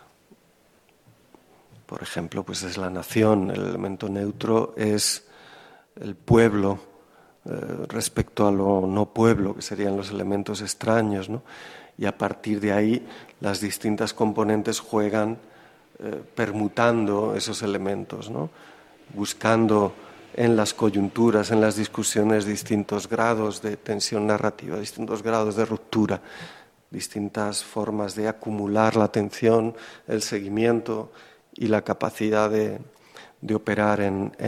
por ejemplo, pues es la nación. El elemento neutro es el pueblo respecto a lo no pueblo, que serían los elementos extraños, ¿no? Y a partir de ahí las distintas componentes juegan permutando esos elementos, ¿no?, buscando en las coyunturas, en las discusiones, distintos grados de tensión narrativa, distintos grados de ruptura, distintas formas de acumular la atención, el seguimiento y la capacidad de operar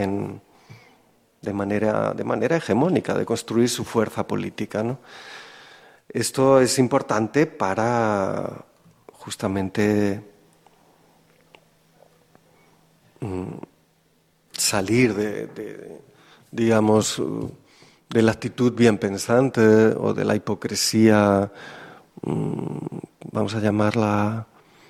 de manera hegemónica, de construir su fuerza política, ¿no? Esto es importante para justamente salir digamos, de la actitud bien pensante o de la hipocresía, vamos a llamarla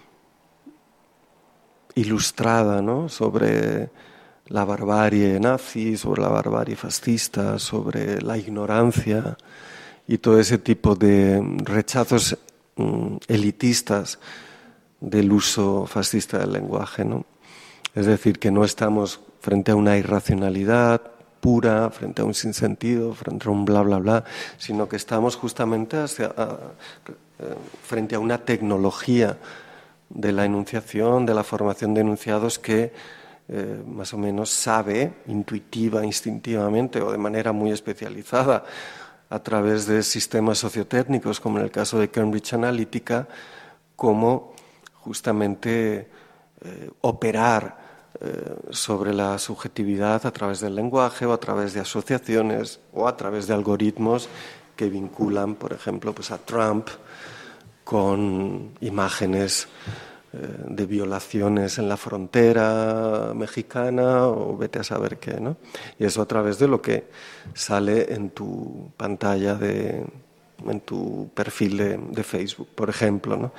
ilustrada, ¿no?, sobre la barbarie nazi, sobre la barbarie fascista, sobre la ignorancia y todo ese tipo de rechazos elitistas del uso fascista del lenguaje, ¿no? Es decir, que no estamos frente a una irracionalidad pura, frente a un sinsentido, frente a un bla, bla, bla, sino que estamos justamente frente a una tecnología de la enunciación, de la formación de enunciados que más o menos sabe intuitiva, instintivamente o de manera muy especializada a través de sistemas sociotécnicos, como en el caso de Cambridge Analytica, cómo justamente operar sobre la subjetividad a través del lenguaje o a través de asociaciones o a través de algoritmos que vinculan, por ejemplo, pues a Trump con imágenes de violaciones en la frontera mexicana o vete a saber qué, ¿no? Y eso a través de lo que sale en tu pantalla, en tu perfil de Facebook, por ejemplo, ¿no?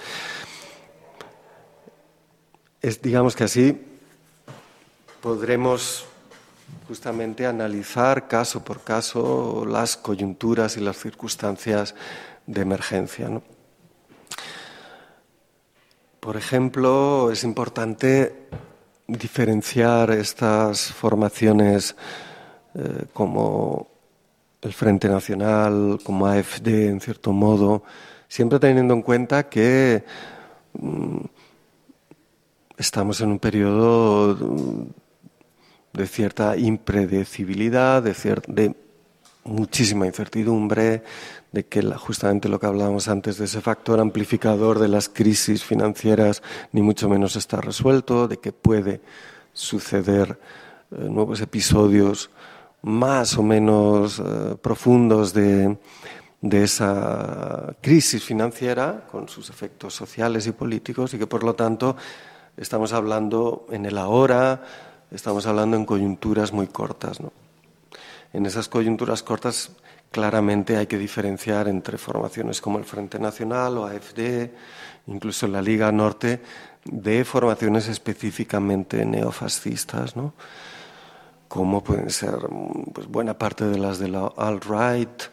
Digamos que así podremos justamente analizar caso por caso las coyunturas y las circunstancias de emergencia, ¿no? Por ejemplo, es importante diferenciar estas formaciones como el Frente Nacional, como AfD, en cierto modo, siempre teniendo en cuenta que estamos en un periodo de cierta impredecibilidad, de muchísima incertidumbre, de que justamente lo que hablábamos antes de ese factor amplificador de las crisis financieras ni mucho menos está resuelto, de que puede suceder nuevos episodios más o menos profundos de esa crisis financiera con sus efectos sociales y políticos, y que por lo tanto estamos hablando en el ahora, estamos hablando en coyunturas muy cortas, ¿no? En esas coyunturas cortas claramente hay que diferenciar entre formaciones como el Frente Nacional o AfD, incluso la Liga Norte, de formaciones específicamente neofascistas, ¿no? Como pueden ser pues, buena parte de las de la alt-right,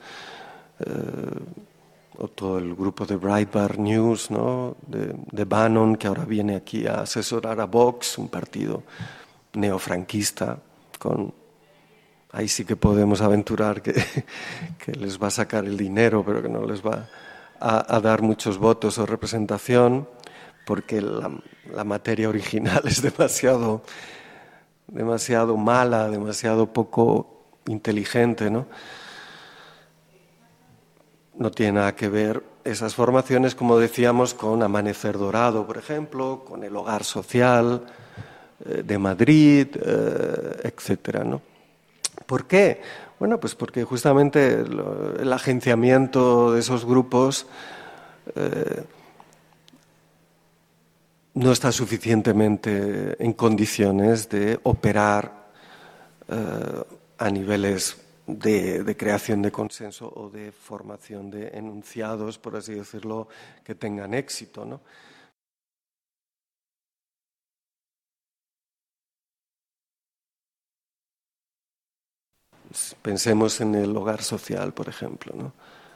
o todo el grupo de Breitbart News, ¿no? de Bannon, que ahora viene aquí a asesorar a Vox, un partido neofranquista, ahí sí que podemos aventurar que les va a sacar el dinero, pero que no les va a dar muchos votos o representación, porque la materia original es demasiado mala, demasiado poco inteligente, ¿no? No tiene nada que ver esas formaciones, como decíamos, con Amanecer Dorado, por ejemplo, con el Hogar Social de Madrid, etcétera, ¿no? ¿Por qué? Bueno, pues porque justamente el agenciamiento de esos grupos no está suficientemente en condiciones de operar a niveles de creación de consenso o de formación de enunciados, por así decirlo, que tengan éxito, ¿no? Pensemos en el hogar social, por ejemplo, ¿no?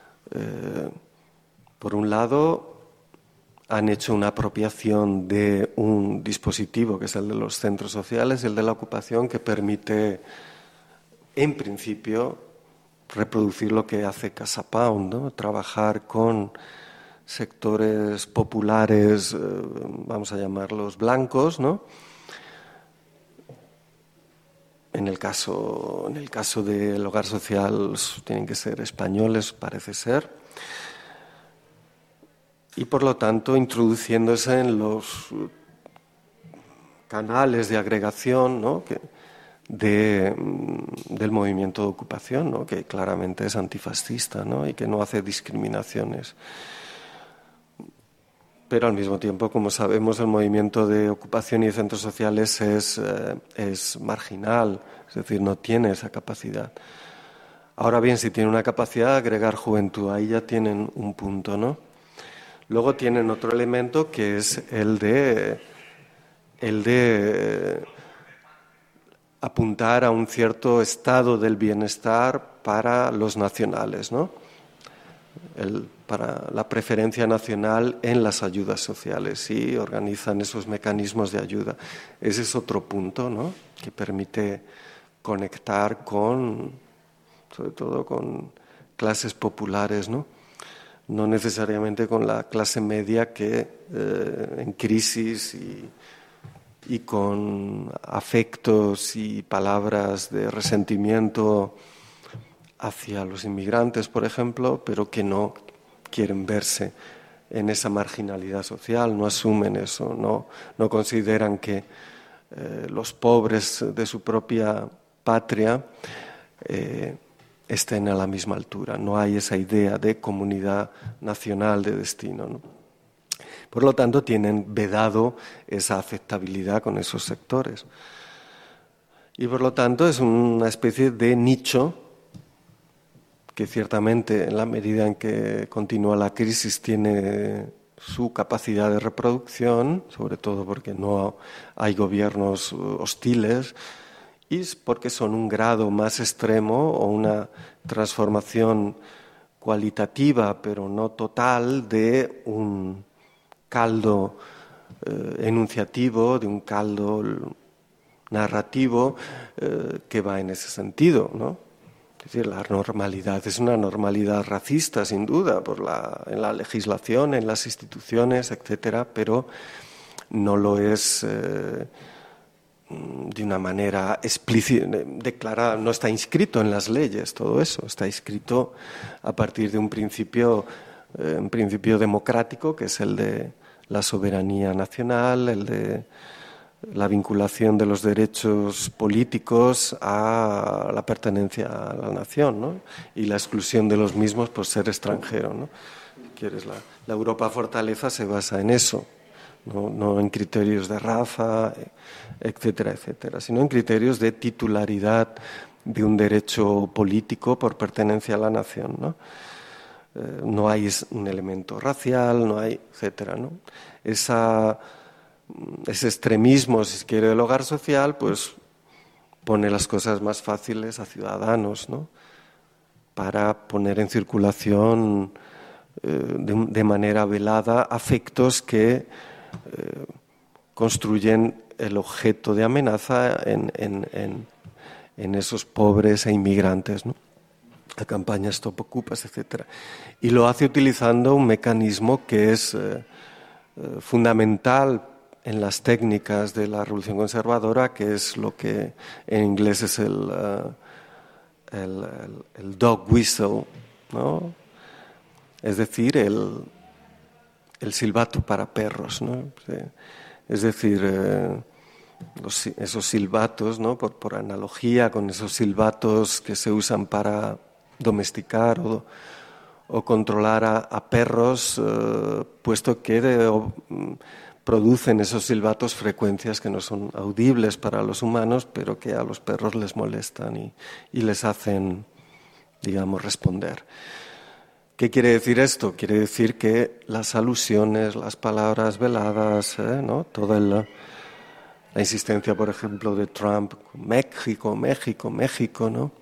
Por un lado, han hecho una apropiación de un dispositivo, que es el de los centros sociales, el de la ocupación, que permite, en principio, reproducir lo que hace Casa Pound, ¿no? Trabajar con sectores populares, vamos a llamarlos blancos, ¿no? En el caso del hogar social tienen que ser españoles, parece ser, y por lo tanto introduciéndose en los canales de agregación, ¿no? del movimiento de ocupación, ¿no? Que claramente es antifascista, ¿no? Y que no hace discriminaciones. Pero al mismo tiempo, como sabemos, el movimiento de ocupación y de centros sociales es marginal, es decir, no tiene esa capacidad. Ahora bien, si tiene una capacidad de agregar juventud, ahí ya tienen un punto, ¿no? Luego tienen otro elemento que es el de apuntar a un cierto estado del bienestar para los nacionales, ¿no? Para la preferencia nacional en las ayudas sociales y organizan esos mecanismos de ayuda. Ese es otro punto, ¿no? Que permite conectar sobre todo con clases populares, ¿no? No necesariamente con la clase media que en crisis y con afectos y palabras de resentimiento hacia los inmigrantes, por ejemplo, pero que no quieren verse en esa marginalidad social, no asumen eso, no consideran que los pobres de su propia patria estén a la misma altura. No hay esa idea de comunidad nacional de destino, ¿no? Por lo tanto, tienen vedado esa aceptabilidad con esos sectores. Y por lo tanto, es una especie de nicho que ciertamente, en la medida en que continúa la crisis, tiene su capacidad de reproducción, sobre todo porque no hay gobiernos hostiles, y porque son un grado más extremo o una transformación cualitativa, pero no total, de un caldo enunciativo, de un caldo narrativo que va en ese sentido, ¿no? Es decir, la normalidad es una normalidad racista, sin duda, en la legislación, en las instituciones, etcétera, pero no lo es de una manera explícita, declarada, no está inscrito en las leyes, todo eso, está inscrito a partir de un principio democrático, que es el de la soberanía nacional, el de la vinculación de los derechos políticos a la pertenencia a la nación, ¿no? Y la exclusión de los mismos por ser extranjero, ¿no? La Europa fortaleza se basa en eso, no en criterios de raza, etcétera, etcétera, sino en criterios de titularidad de un derecho político por pertenencia a la nación, ¿no? No hay un elemento racial, no hay, etcétera, ¿no? Ese extremismo, si se quiere, del hogar social, pues pone las cosas más fáciles a ciudadanos, ¿no? Para poner en circulación de manera velada afectos que construyen el objeto de amenaza en esos pobres e inmigrantes, ¿no? La campaña Stop Ocupas, etcétera. Y lo hace utilizando un mecanismo que es fundamental en las técnicas de la revolución conservadora, que es lo que en inglés es el dog whistle, ¿no? Es decir, el silbato para perros, ¿no? Es decir, esos silbatos, ¿no? Por analogía con esos silbatos que se usan para domesticar o controlar a perros, puesto que producen esos silbatos frecuencias que no son audibles para los humanos, pero que a los perros les molestan y les hacen, digamos, responder. ¿Qué quiere decir esto? Quiere decir que las alusiones, las palabras veladas, ¿no? Toda la insistencia, por ejemplo, de Trump, México, México, México, ¿no?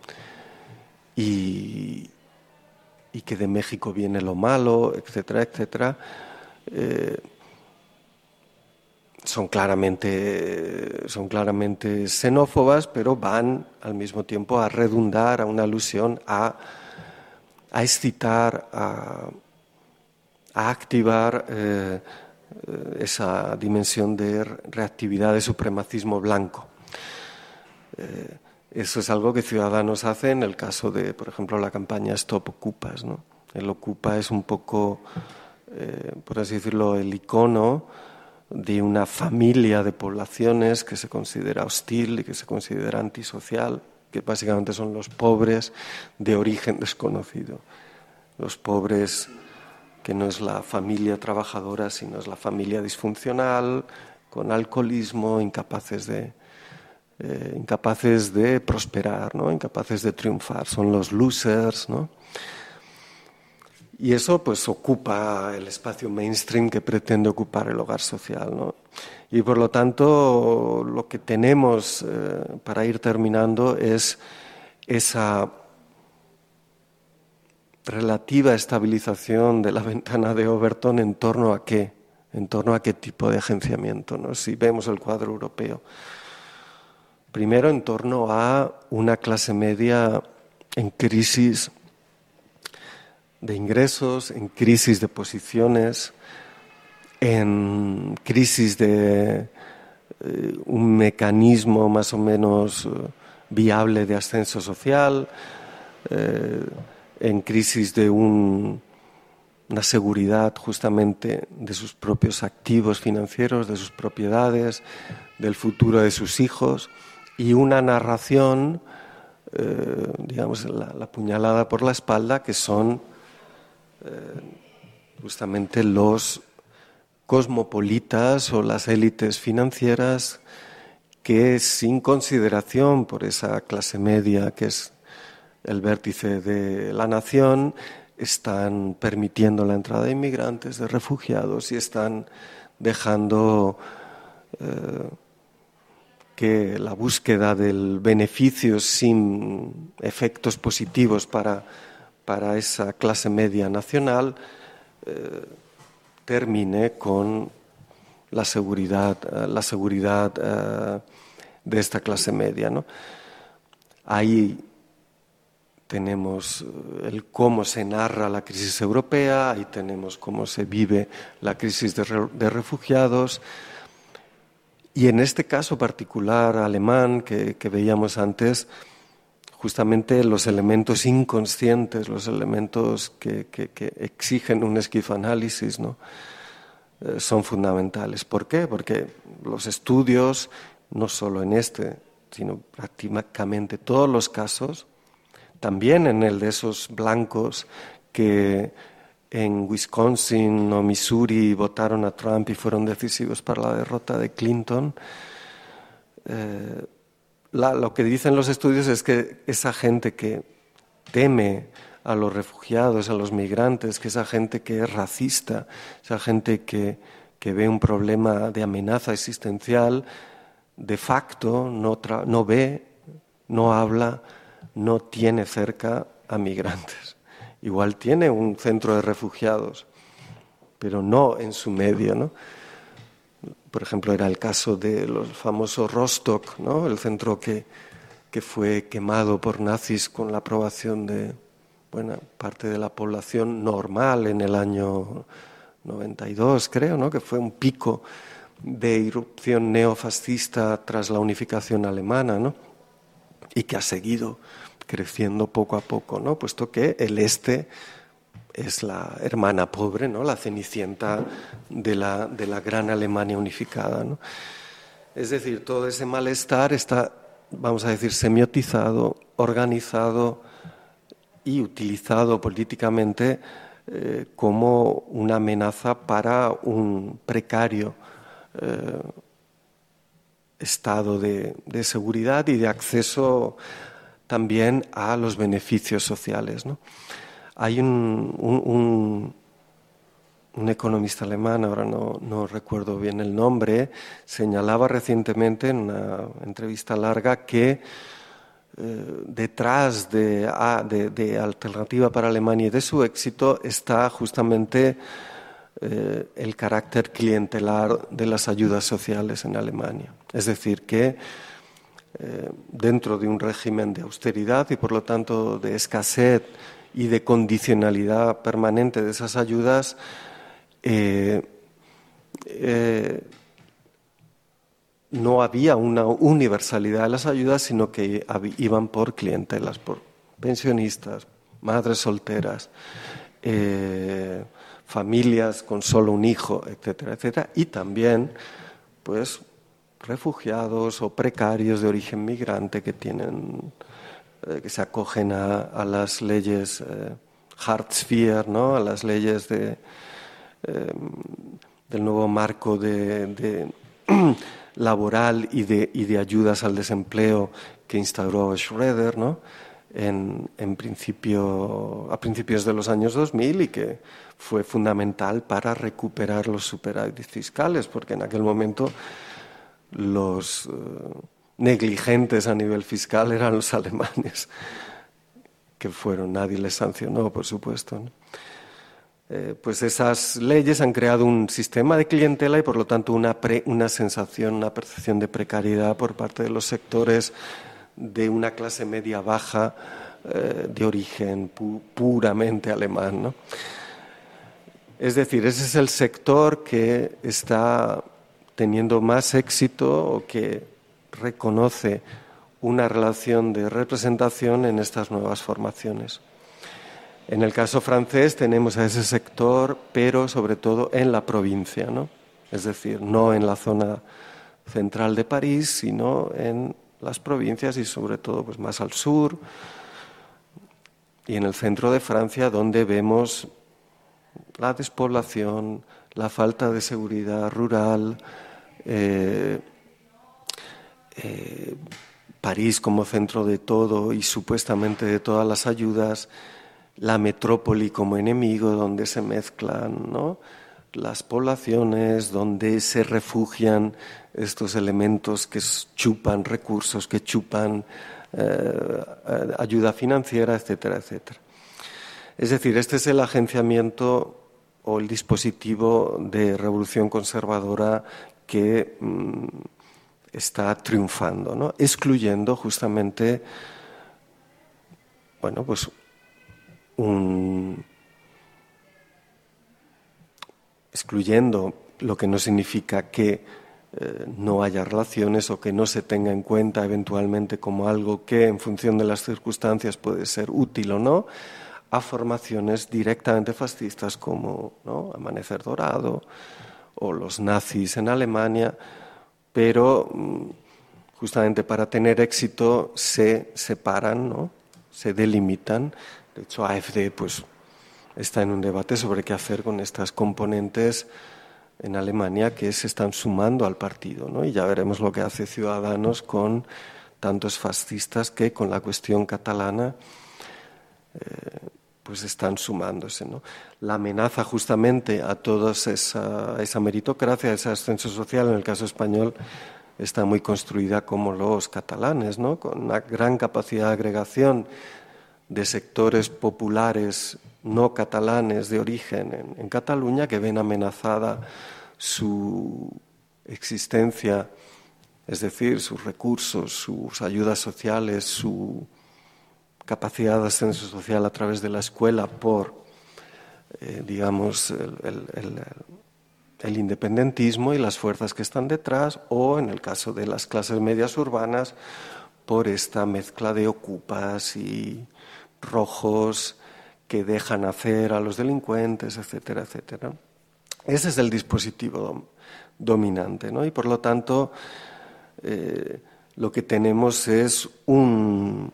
Y que de México viene lo malo, etcétera, etcétera, son claramente xenófobas, pero van al mismo tiempo a redundar a una alusión a excitar, a activar esa dimensión de reactividad de supremacismo blanco. Eso es algo que Ciudadanos hace en el caso de, por ejemplo, la campaña Stop Ocupas, ¿no? El Ocupa es un poco, por así decirlo, el icono de una familia de poblaciones que se considera hostil y que se considera antisocial, que básicamente son los pobres de origen desconocido. Los pobres que no es la familia trabajadora, sino es la familia disfuncional, con alcoholismo, incapaces de prosperar, ¿no? Incapaces de triunfar. Son los losers, ¿no? Y eso pues ocupa el espacio mainstream que pretende ocupar el hogar social, ¿no? Y por lo tanto lo que tenemos para ir terminando es esa relativa estabilización de la ventana de Overton en torno a qué tipo de agenciamiento, ¿no? Si vemos el cuadro europeo. Primero en torno a una clase media en crisis de ingresos, en crisis de posiciones, en crisis de un mecanismo más o menos viable de ascenso social, en crisis de una seguridad justamente de sus propios activos financieros, de sus propiedades, del futuro de sus hijos, y una narración, digamos, la puñalada por la espalda, que son justamente los cosmopolitas o las élites financieras que, sin consideración por esa clase media que es el vértice de la nación, están permitiendo la entrada de inmigrantes, de refugiados, y están dejando que la búsqueda del beneficio sin efectos positivos para esa clase media nacional termine con la seguridad de esta clase media, ¿no? Ahí tenemos el cómo se narra la crisis europea, ahí tenemos cómo se vive la crisis de refugiados. Y en este caso particular alemán que veíamos antes, justamente los elementos inconscientes, los elementos que exigen un esquizoanálisis, ¿no? Son fundamentales. ¿Por qué? Porque los estudios, no solo en este, sino prácticamente todos los casos, también en el de esos blancos que en Wisconsin o Missouri votaron a Trump y fueron decisivos para la derrota de Clinton, lo que dicen los estudios es que esa gente que teme a los refugiados, a los migrantes, que esa gente que es racista, esa gente que ve un problema de amenaza existencial, de facto no ve, no habla, no tiene cerca a migrantes. Igual tiene un centro de refugiados, pero no en su medio, ¿no? Por ejemplo, era el caso de los famosos Rostock, ¿no? El centro que fue quemado por nazis con la aprobación de buena parte de la población normal en el año 92, creo, ¿no? Que fue un pico de irrupción neofascista tras la unificación alemana, ¿no? Y que ha seguido creciendo poco a poco, ¿no? Puesto que el este es la hermana pobre, ¿no? La cenicienta de la gran Alemania unificada, ¿no? Es decir, todo ese malestar está, vamos a decir, semiotizado, organizado y utilizado políticamente como una amenaza para un precario estado de seguridad y de acceso también a los beneficios sociales, ¿no? Hay un economista alemán, ahora no recuerdo bien el nombre, señalaba recientemente en una entrevista larga que detrás de Alternativa para Alemania y de su éxito está justamente el carácter clientelar de las ayudas sociales en Alemania. Es decir, que dentro de un régimen de austeridad y por lo tanto de escasez y de condicionalidad permanente de esas ayudas, no había una universalidad de las ayudas, sino que iban por clientelas, por pensionistas, madres solteras, familias con solo un hijo, etcétera, etcétera, y también, pues, refugiados o precarios de origen migrante que se acogen a las leyes Hartz IV, ¿no? A las leyes del nuevo marco de laboral y de ayudas al desempleo que instauró Schröder, ¿no? A principios de los años 2000 y que fue fundamental para recuperar los superávits fiscales, porque en aquel momento los negligentes a nivel fiscal eran los alemanes, nadie les sancionó, por supuesto, ¿no? Pues esas leyes han creado un sistema de clientela y por lo tanto una sensación, una percepción de precariedad por parte de los sectores de una clase media baja de origen puramente alemán, ¿no? Es decir, ese es el sector que está teniendo más éxito o que reconoce una relación de representación en estas nuevas formaciones. En el caso francés tenemos a ese sector, pero sobre todo en la provincia, ¿no? Es decir, no en la zona central de París, sino en las provincias y sobre todo pues, más al sur y en el centro de Francia, donde vemos la despoblación, la falta de seguridad rural, París como centro de todo y supuestamente de todas las ayudas, la metrópoli como enemigo donde se mezclan, ¿no? las poblaciones, donde se refugian estos elementos que chupan recursos, que chupan ayuda financiera, etcétera, etcétera. Es decir, este es el agenciamiento o el dispositivo de revolución conservadora que está triunfando, ¿no? Excluyendo justamente, bueno, pues excluyendo lo que no significa que no haya relaciones o que no se tenga en cuenta eventualmente como algo que en función de las circunstancias puede ser útil o no, a formaciones directamente fascistas como, ¿no?, Amanecer Dorado o los nazis en Alemania, pero justamente para tener éxito se separan, ¿no?, se delimitan. De hecho, AfD pues está en un debate sobre qué hacer con estas componentes en Alemania que se están sumando al partido, ¿no? Y ya veremos lo que hace Ciudadanos con tantos fascistas que con la cuestión catalana pues están sumándose, ¿no? La amenaza justamente a toda esa meritocracia, ese ascenso social, en el caso español, está muy construida como los catalanes, ¿no?, con una gran capacidad de agregación de sectores populares no catalanes de origen en Cataluña, que ven amenazada su existencia, es decir, sus recursos, sus ayudas sociales, su capacidad de ascenso social a través de la escuela por, digamos, el independentismo y las fuerzas que están detrás, o en el caso de las clases medias urbanas, por esta mezcla de ocupas y rojos que dejan hacer a los delincuentes, etcétera, etcétera. Ese es el dispositivo dominante, ¿no? Y por lo tanto lo que tenemos es un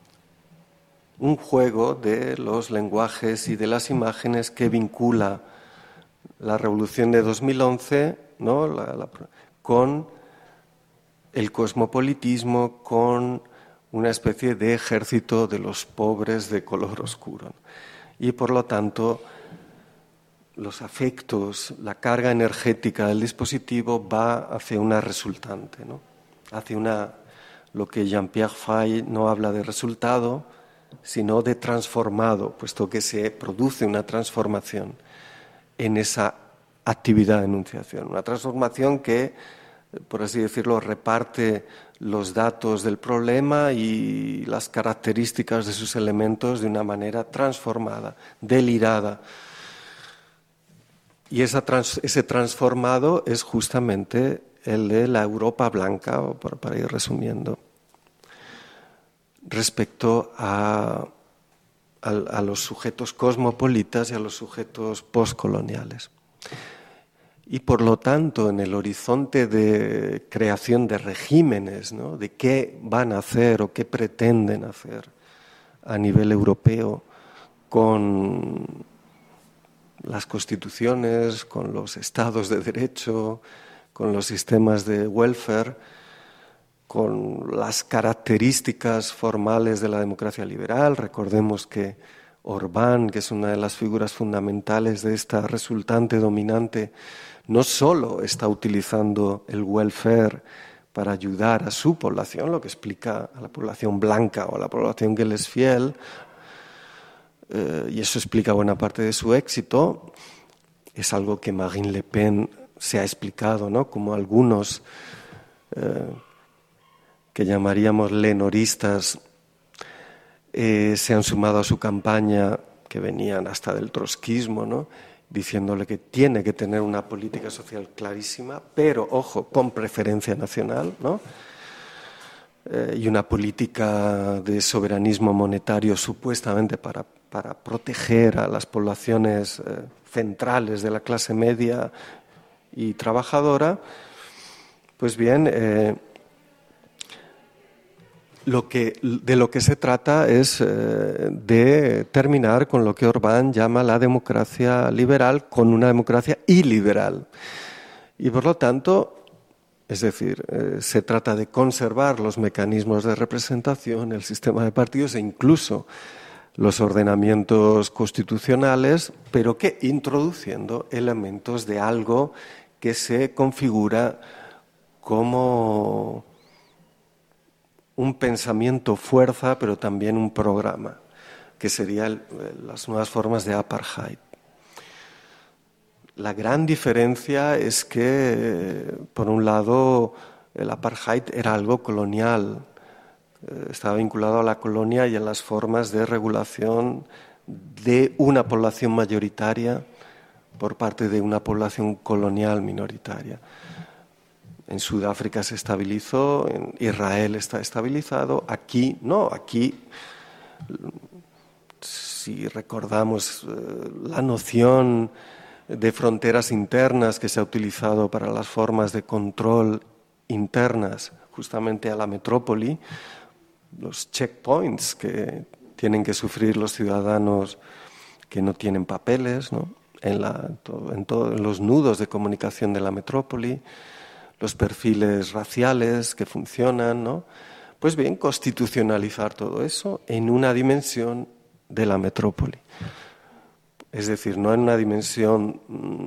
juego de los lenguajes y de las imágenes que vincula la revolución de 2011, ¿no?, con el cosmopolitismo, con una especie de ejército de los pobres de color oscuro. Y por lo tanto, los afectos, la carga energética del dispositivo va hacia una resultante, ¿no?, hacia lo que Jean-Pierre Fay no habla de resultado, sino de transformado, puesto que se produce una transformación en esa actividad de enunciación. Una transformación que, por así decirlo, reparte los datos del problema y las características de sus elementos de una manera transformada, delirada. Y ese transformado es justamente el de la Europa blanca, para ir resumiendo, respecto a los sujetos cosmopolitas y a los sujetos postcoloniales. Y por lo tanto, en el horizonte de creación de regímenes, ¿no?, de qué van a hacer o qué pretenden hacer a nivel europeo con las constituciones, con los estados de derecho, con los sistemas de welfare, con las características formales de la democracia liberal. Recordemos que Orbán, que es una de las figuras fundamentales de esta resultante dominante, no solo está utilizando el welfare para ayudar a su población, lo que explica a la población blanca o a la población que le es fiel, y eso explica buena parte de su éxito. Es algo que Marine Le Pen se ha explicado, ¿no?, como algunos que llamaríamos lenoristas se han sumado a su campaña, que venían hasta del trotskismo, ¿no?, diciéndole que tiene que tener una política social clarísima, pero, ojo, con preferencia nacional, ¿no?, y una política de soberanismo monetario supuestamente para proteger a las poblaciones centrales de la clase media y trabajadora. Pues bien, de lo que se trata es de terminar con lo que Orbán llama la democracia liberal, con una democracia iliberal. Y por lo tanto, es decir, se trata de conservar los mecanismos de representación, el sistema de partidos e incluso los ordenamientos constitucionales, pero que introduciendo elementos de algo que se configura como un pensamiento fuerza, pero también un programa, que serían las nuevas formas de apartheid. La gran diferencia es que, por un lado, el apartheid era algo colonial, estaba vinculado a la colonia y a las formas de regulación de una población mayoritaria por parte de una población colonial minoritaria. En Sudáfrica se estabilizó, en Israel está estabilizado, aquí no, aquí, si recordamos la noción de fronteras internas que se ha utilizado para las formas de control internas justamente a la metrópoli, los checkpoints que tienen que sufrir los ciudadanos que no tienen papeles, ¿no? En todos los nudos de comunicación de la metrópoli, los perfiles raciales que funcionan, ¿no? Pues bien, constitucionalizar todo eso en una dimensión de la metrópoli. Es decir, no en una dimensión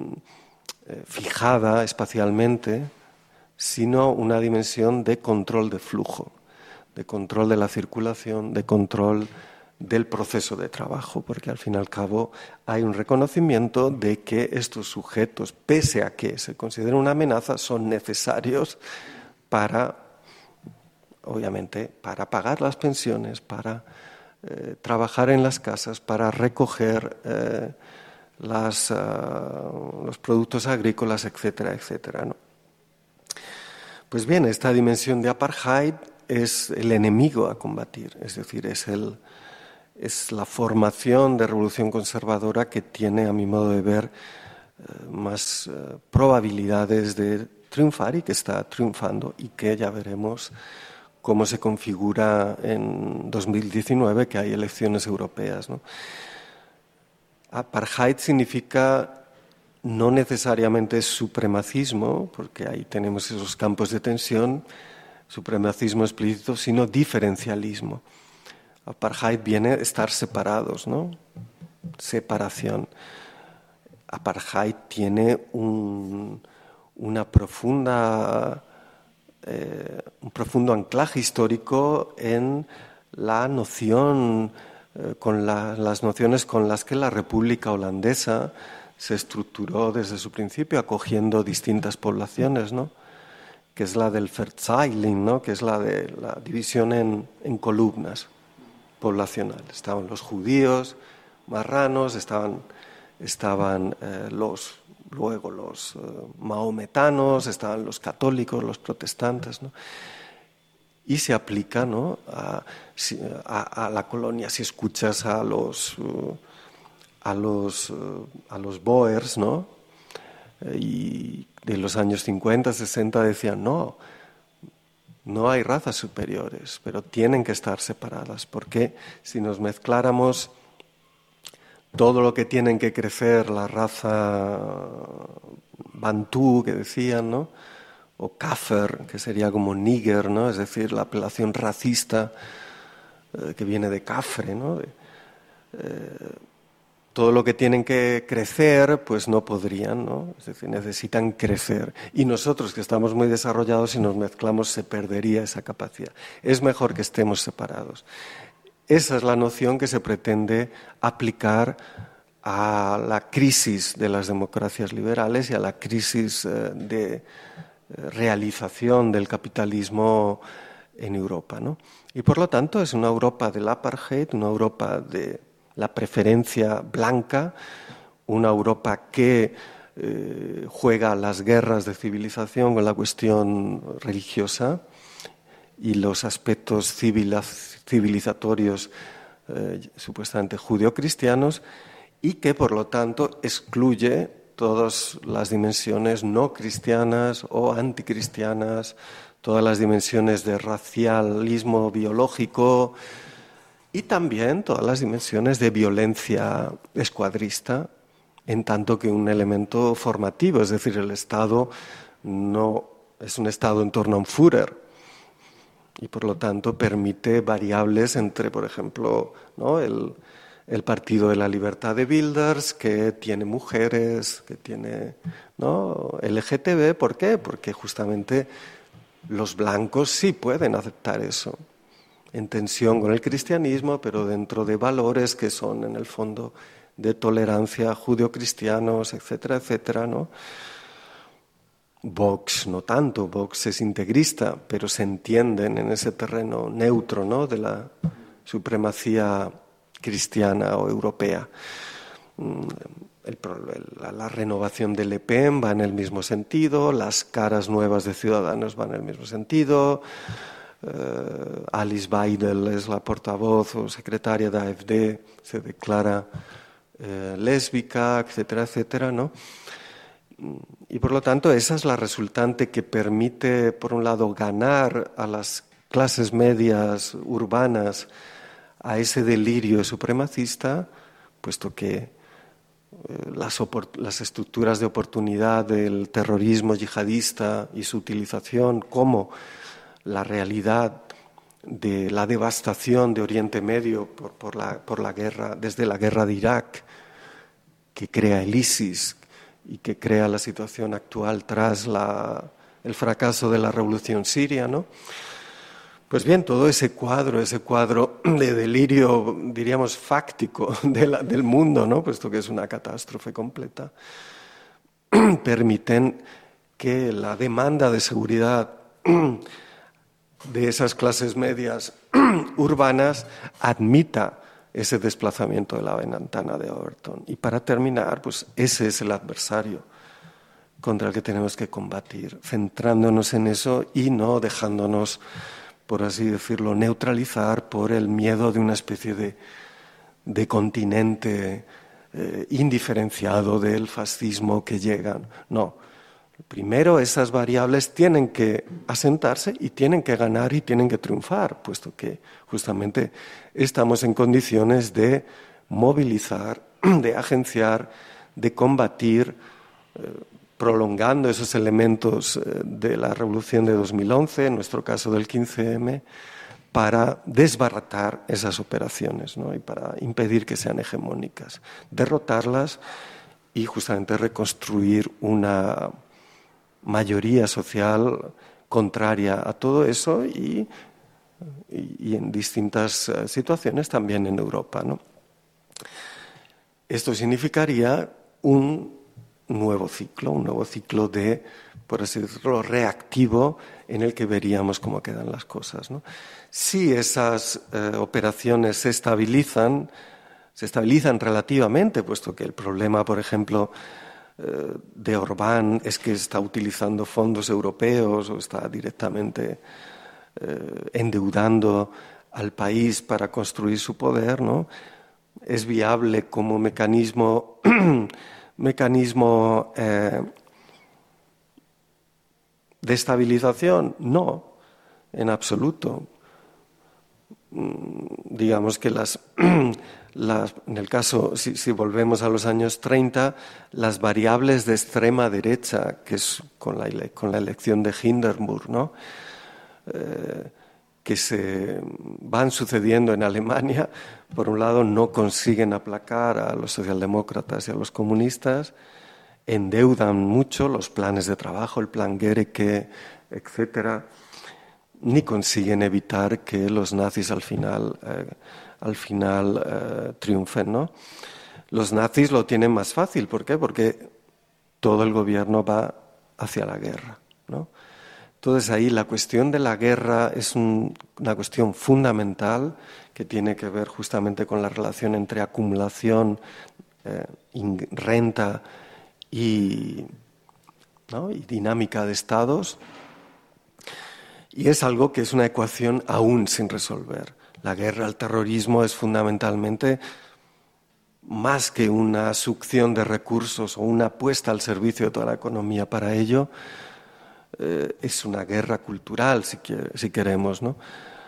fijada espacialmente, sino una dimensión de control de flujo, de control de la circulación, de control del proceso de trabajo, porque al fin y al cabo hay un reconocimiento de que estos sujetos, pese a que se consideren una amenaza, son necesarios para, obviamente, para pagar las pensiones, para trabajar en las casas, para recoger los productos agrícolas, etcétera, etcétera, ¿no? Pues bien, esta dimensión de apartheid es el enemigo a combatir, es decir, es la formación de revolución conservadora que tiene, a mi modo de ver, más probabilidades de triunfar y que está triunfando y que ya veremos cómo se configura en 2019, que hay elecciones europeas, ¿no? Apartheid significa no necesariamente supremacismo, porque ahí tenemos esos campos de tensión, supremacismo explícito, sino diferencialismo. Apartheid viene de estar separados, ¿no? Separación. Apartheid tiene un profundo anclaje histórico en la noción, con las nociones con las que la República Holandesa se estructuró desde su principio, acogiendo distintas poblaciones, ¿no? Que es la del Verteiling, ¿no? Que es la de la división en columnas poblacionales. Estaban los judíos, marranos, estaban los mahometanos, estaban los católicos, los protestantes, ¿no? Y se aplica, ¿no? a la colonia. Si escuchas a los Boers, ¿no? Y de los años 50, 60 decían no hay razas superiores, pero tienen que estar separadas, porque si nos mezcláramos todo lo que tienen que crecer la raza bantú que decían, ¿no? O Kafir, que sería como níger, ¿no? Es decir, la apelación racista que viene de Cafre, ¿no? Todo lo que tienen que crecer, pues no podrían, ¿no? Es decir, necesitan crecer. Y nosotros, que estamos muy desarrollados, si nos mezclamos, se perdería esa capacidad. Es mejor que estemos separados. Esa es la noción que se pretende aplicar a la crisis de las democracias liberales y a la crisis de realización del capitalismo en Europa, ¿no? Y por lo tanto es una Europa del apartheid, una Europa de la preferencia blanca, una Europa que juega las guerras de civilización con la cuestión religiosa y los aspectos civilizatorios supuestamente judeocristianos, y que por lo tanto excluye todas las dimensiones no cristianas o anticristianas, todas las dimensiones de racialismo biológico y también todas las dimensiones de violencia escuadrista, en tanto que un elemento formativo, es decir, el Estado no es un Estado en torno a un Führer, y por lo tanto permite variables entre, por ejemplo, ¿no?, el Partido de la Libertad de Wilders, que tiene mujeres, que tiene, ¿no?, LGTB. ¿Por qué? Porque justamente los blancos sí pueden aceptar eso, en tensión con el cristianismo, pero dentro de valores que son en el fondo de tolerancia judeocristianos, etcétera, etcétera, ¿no? Vox no tanto, Vox es integrista, pero se entienden en ese terreno neutro, ¿no?, de la supremacía cristiana o europea. La renovación del Le Pen va en el mismo sentido, las caras nuevas de Ciudadanos van en el mismo sentido. Alice Weidel es la portavoz o secretaria de AfD, se declara lésbica, etcétera, etcétera, ¿no? Y por lo tanto esa es la resultante que permite, por un lado, ganar a las clases medias urbanas a ese delirio supremacista, puesto que las estructuras de oportunidad del terrorismo yihadista y su utilización como la realidad de la devastación de Oriente Medio por la guerra, desde la guerra de Irak, que crea el ISIS y que crea la situación actual tras el fracaso de la revolución siria, ¿no? Pues bien, todo ese cuadro de delirio, diríamos, fáctico del mundo, ¿no?, puesto que es una catástrofe completa, permiten que la demanda de seguridad de esas clases medias urbanas admita ese desplazamiento de la ventana de Overton. Y para terminar, pues ese es el adversario contra el que tenemos que combatir, centrándonos en eso y no dejándonos, por así decirlo, neutralizar por el miedo de una especie de continente indiferenciado del fascismo que llegan. No. Primero, esas variables tienen que asentarse y tienen que ganar y tienen que triunfar, puesto que justamente estamos en condiciones de movilizar, de agenciar, de combatir, prolongando esos elementos de la revolución de 2011, en nuestro caso del 15M, para desbaratar esas operaciones, ¿no?, y para impedir que sean hegemónicas, derrotarlas y justamente reconstruir una mayoría social contraria a todo eso y en distintas situaciones también en Europa, ¿no? Esto significaría un nuevo ciclo de, por así decirlo, reactivo, en el que veríamos cómo quedan las cosas, ¿no? Si esas operaciones se estabilizan relativamente, puesto que el problema, por ejemplo, de Orbán es que está utilizando fondos europeos o está directamente endeudando al país para construir su poder, ¿no? ¿Es viable como mecanismo de estabilización? No, en absoluto. Digamos que en el caso, si volvemos a los años 30, las variables de extrema derecha, que es con la elección de Hindenburg, ¿no?, que se van sucediendo en Alemania, por un lado no consiguen aplacar a los socialdemócratas y a los comunistas, endeudan mucho los planes de trabajo, el plan Gericke, etcétera, ni consiguen evitar que los nazis al final triunfen, ¿no? Los nazis lo tienen más fácil. ¿Por qué? Porque todo el gobierno va hacia la guerra, ¿no? Entonces ahí la cuestión de la guerra es una cuestión fundamental que tiene que ver justamente con la relación entre acumulación, renta y dinámica de estados. Y es algo que es una ecuación aún sin resolver. La guerra al terrorismo es fundamentalmente más que una succión de recursos o una puesta al servicio de toda la economía para ello. Es una guerra cultural, si queremos, ¿no?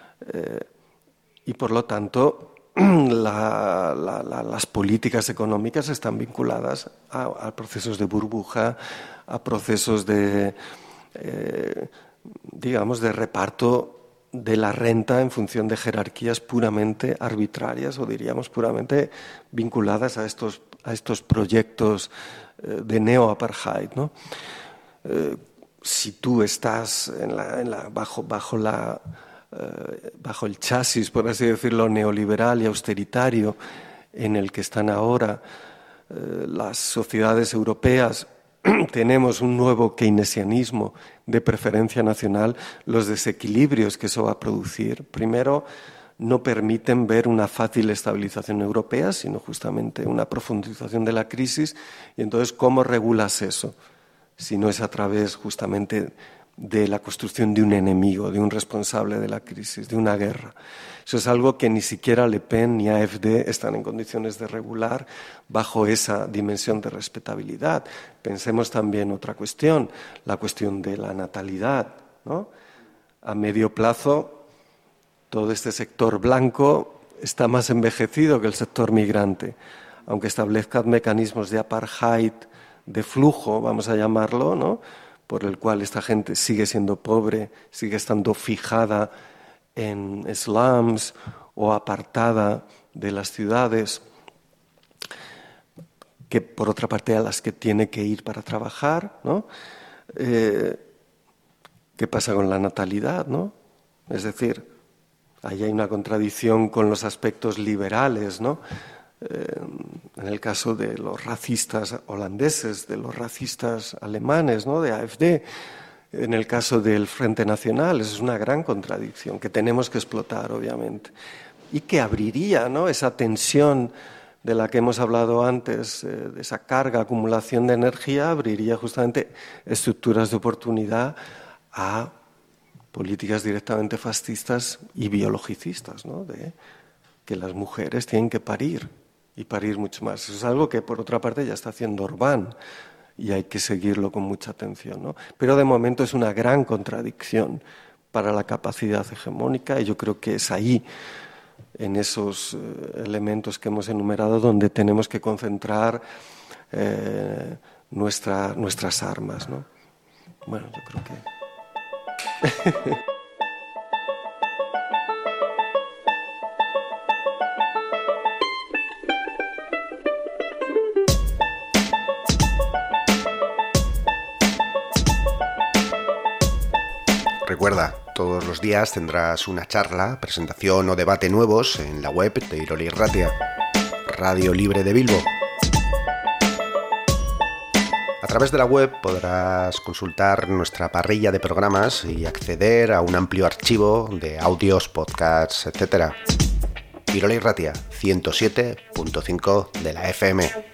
Y por lo tanto, las políticas económicas están vinculadas a procesos de burbuja, a procesos de reparto de la renta en función de jerarquías puramente arbitrarias o diríamos puramente vinculadas a estos proyectos de neo-apartheid, ¿no? Si tú estás bajo el chasis, por así decirlo, neoliberal y austeritario en el que están ahora las sociedades europeas, tenemos un nuevo keynesianismo de preferencia nacional, los desequilibrios que eso va a producir, primero, no permiten ver una fácil estabilización europea, sino justamente una profundización de la crisis. Y entonces, ¿cómo regulas eso? Si no es a través justamente de la construcción de un enemigo, de un responsable de la crisis, de una guerra. Eso es algo que ni siquiera Le Pen ni AfD están en condiciones de regular bajo esa dimensión de respetabilidad. Pensemos también otra cuestión, la cuestión de la natalidad, ¿no? A medio plazo, todo este sector blanco está más envejecido que el sector migrante, aunque establezcan mecanismos de apartheid, de flujo, vamos a llamarlo, ¿no? Por el cual esta gente sigue siendo pobre, sigue estando fijada en slums o apartada de las ciudades, que por otra parte a las que tiene que ir para trabajar, ¿no? ¿Qué pasa con la natalidad, ¿no? Es decir, ahí hay una contradicción con los aspectos liberales, ¿no? En el caso de los racistas holandeses, de los racistas alemanes, ¿no? De AfD, en el caso del Frente Nacional, es una gran contradicción que tenemos que explotar, obviamente, y que abriría, ¿no? Esa tensión de la que hemos hablado antes, de esa carga, acumulación de energía, abriría justamente estructuras de oportunidad a políticas directamente fascistas y biologicistas, ¿no? De que las mujeres tienen que parir y parir mucho más. Eso es algo que, por otra parte, ya está haciendo Orbán y hay que seguirlo con mucha atención, ¿no? Pero de momento es una gran contradicción para la capacidad hegemónica y yo creo que es ahí, en esos elementos que hemos enumerado, donde tenemos que concentrar nuestras armas, ¿no? Bueno, yo creo que... Recuerda, todos los días tendrás una charla, presentación o debate nuevos en la web de Iroli Ratia, Radio Libre de Bilbo. A través de la web podrás consultar nuestra parrilla de programas y acceder a un amplio archivo de audios, podcasts, etc. Iroli Ratia, 107.5 de la FM.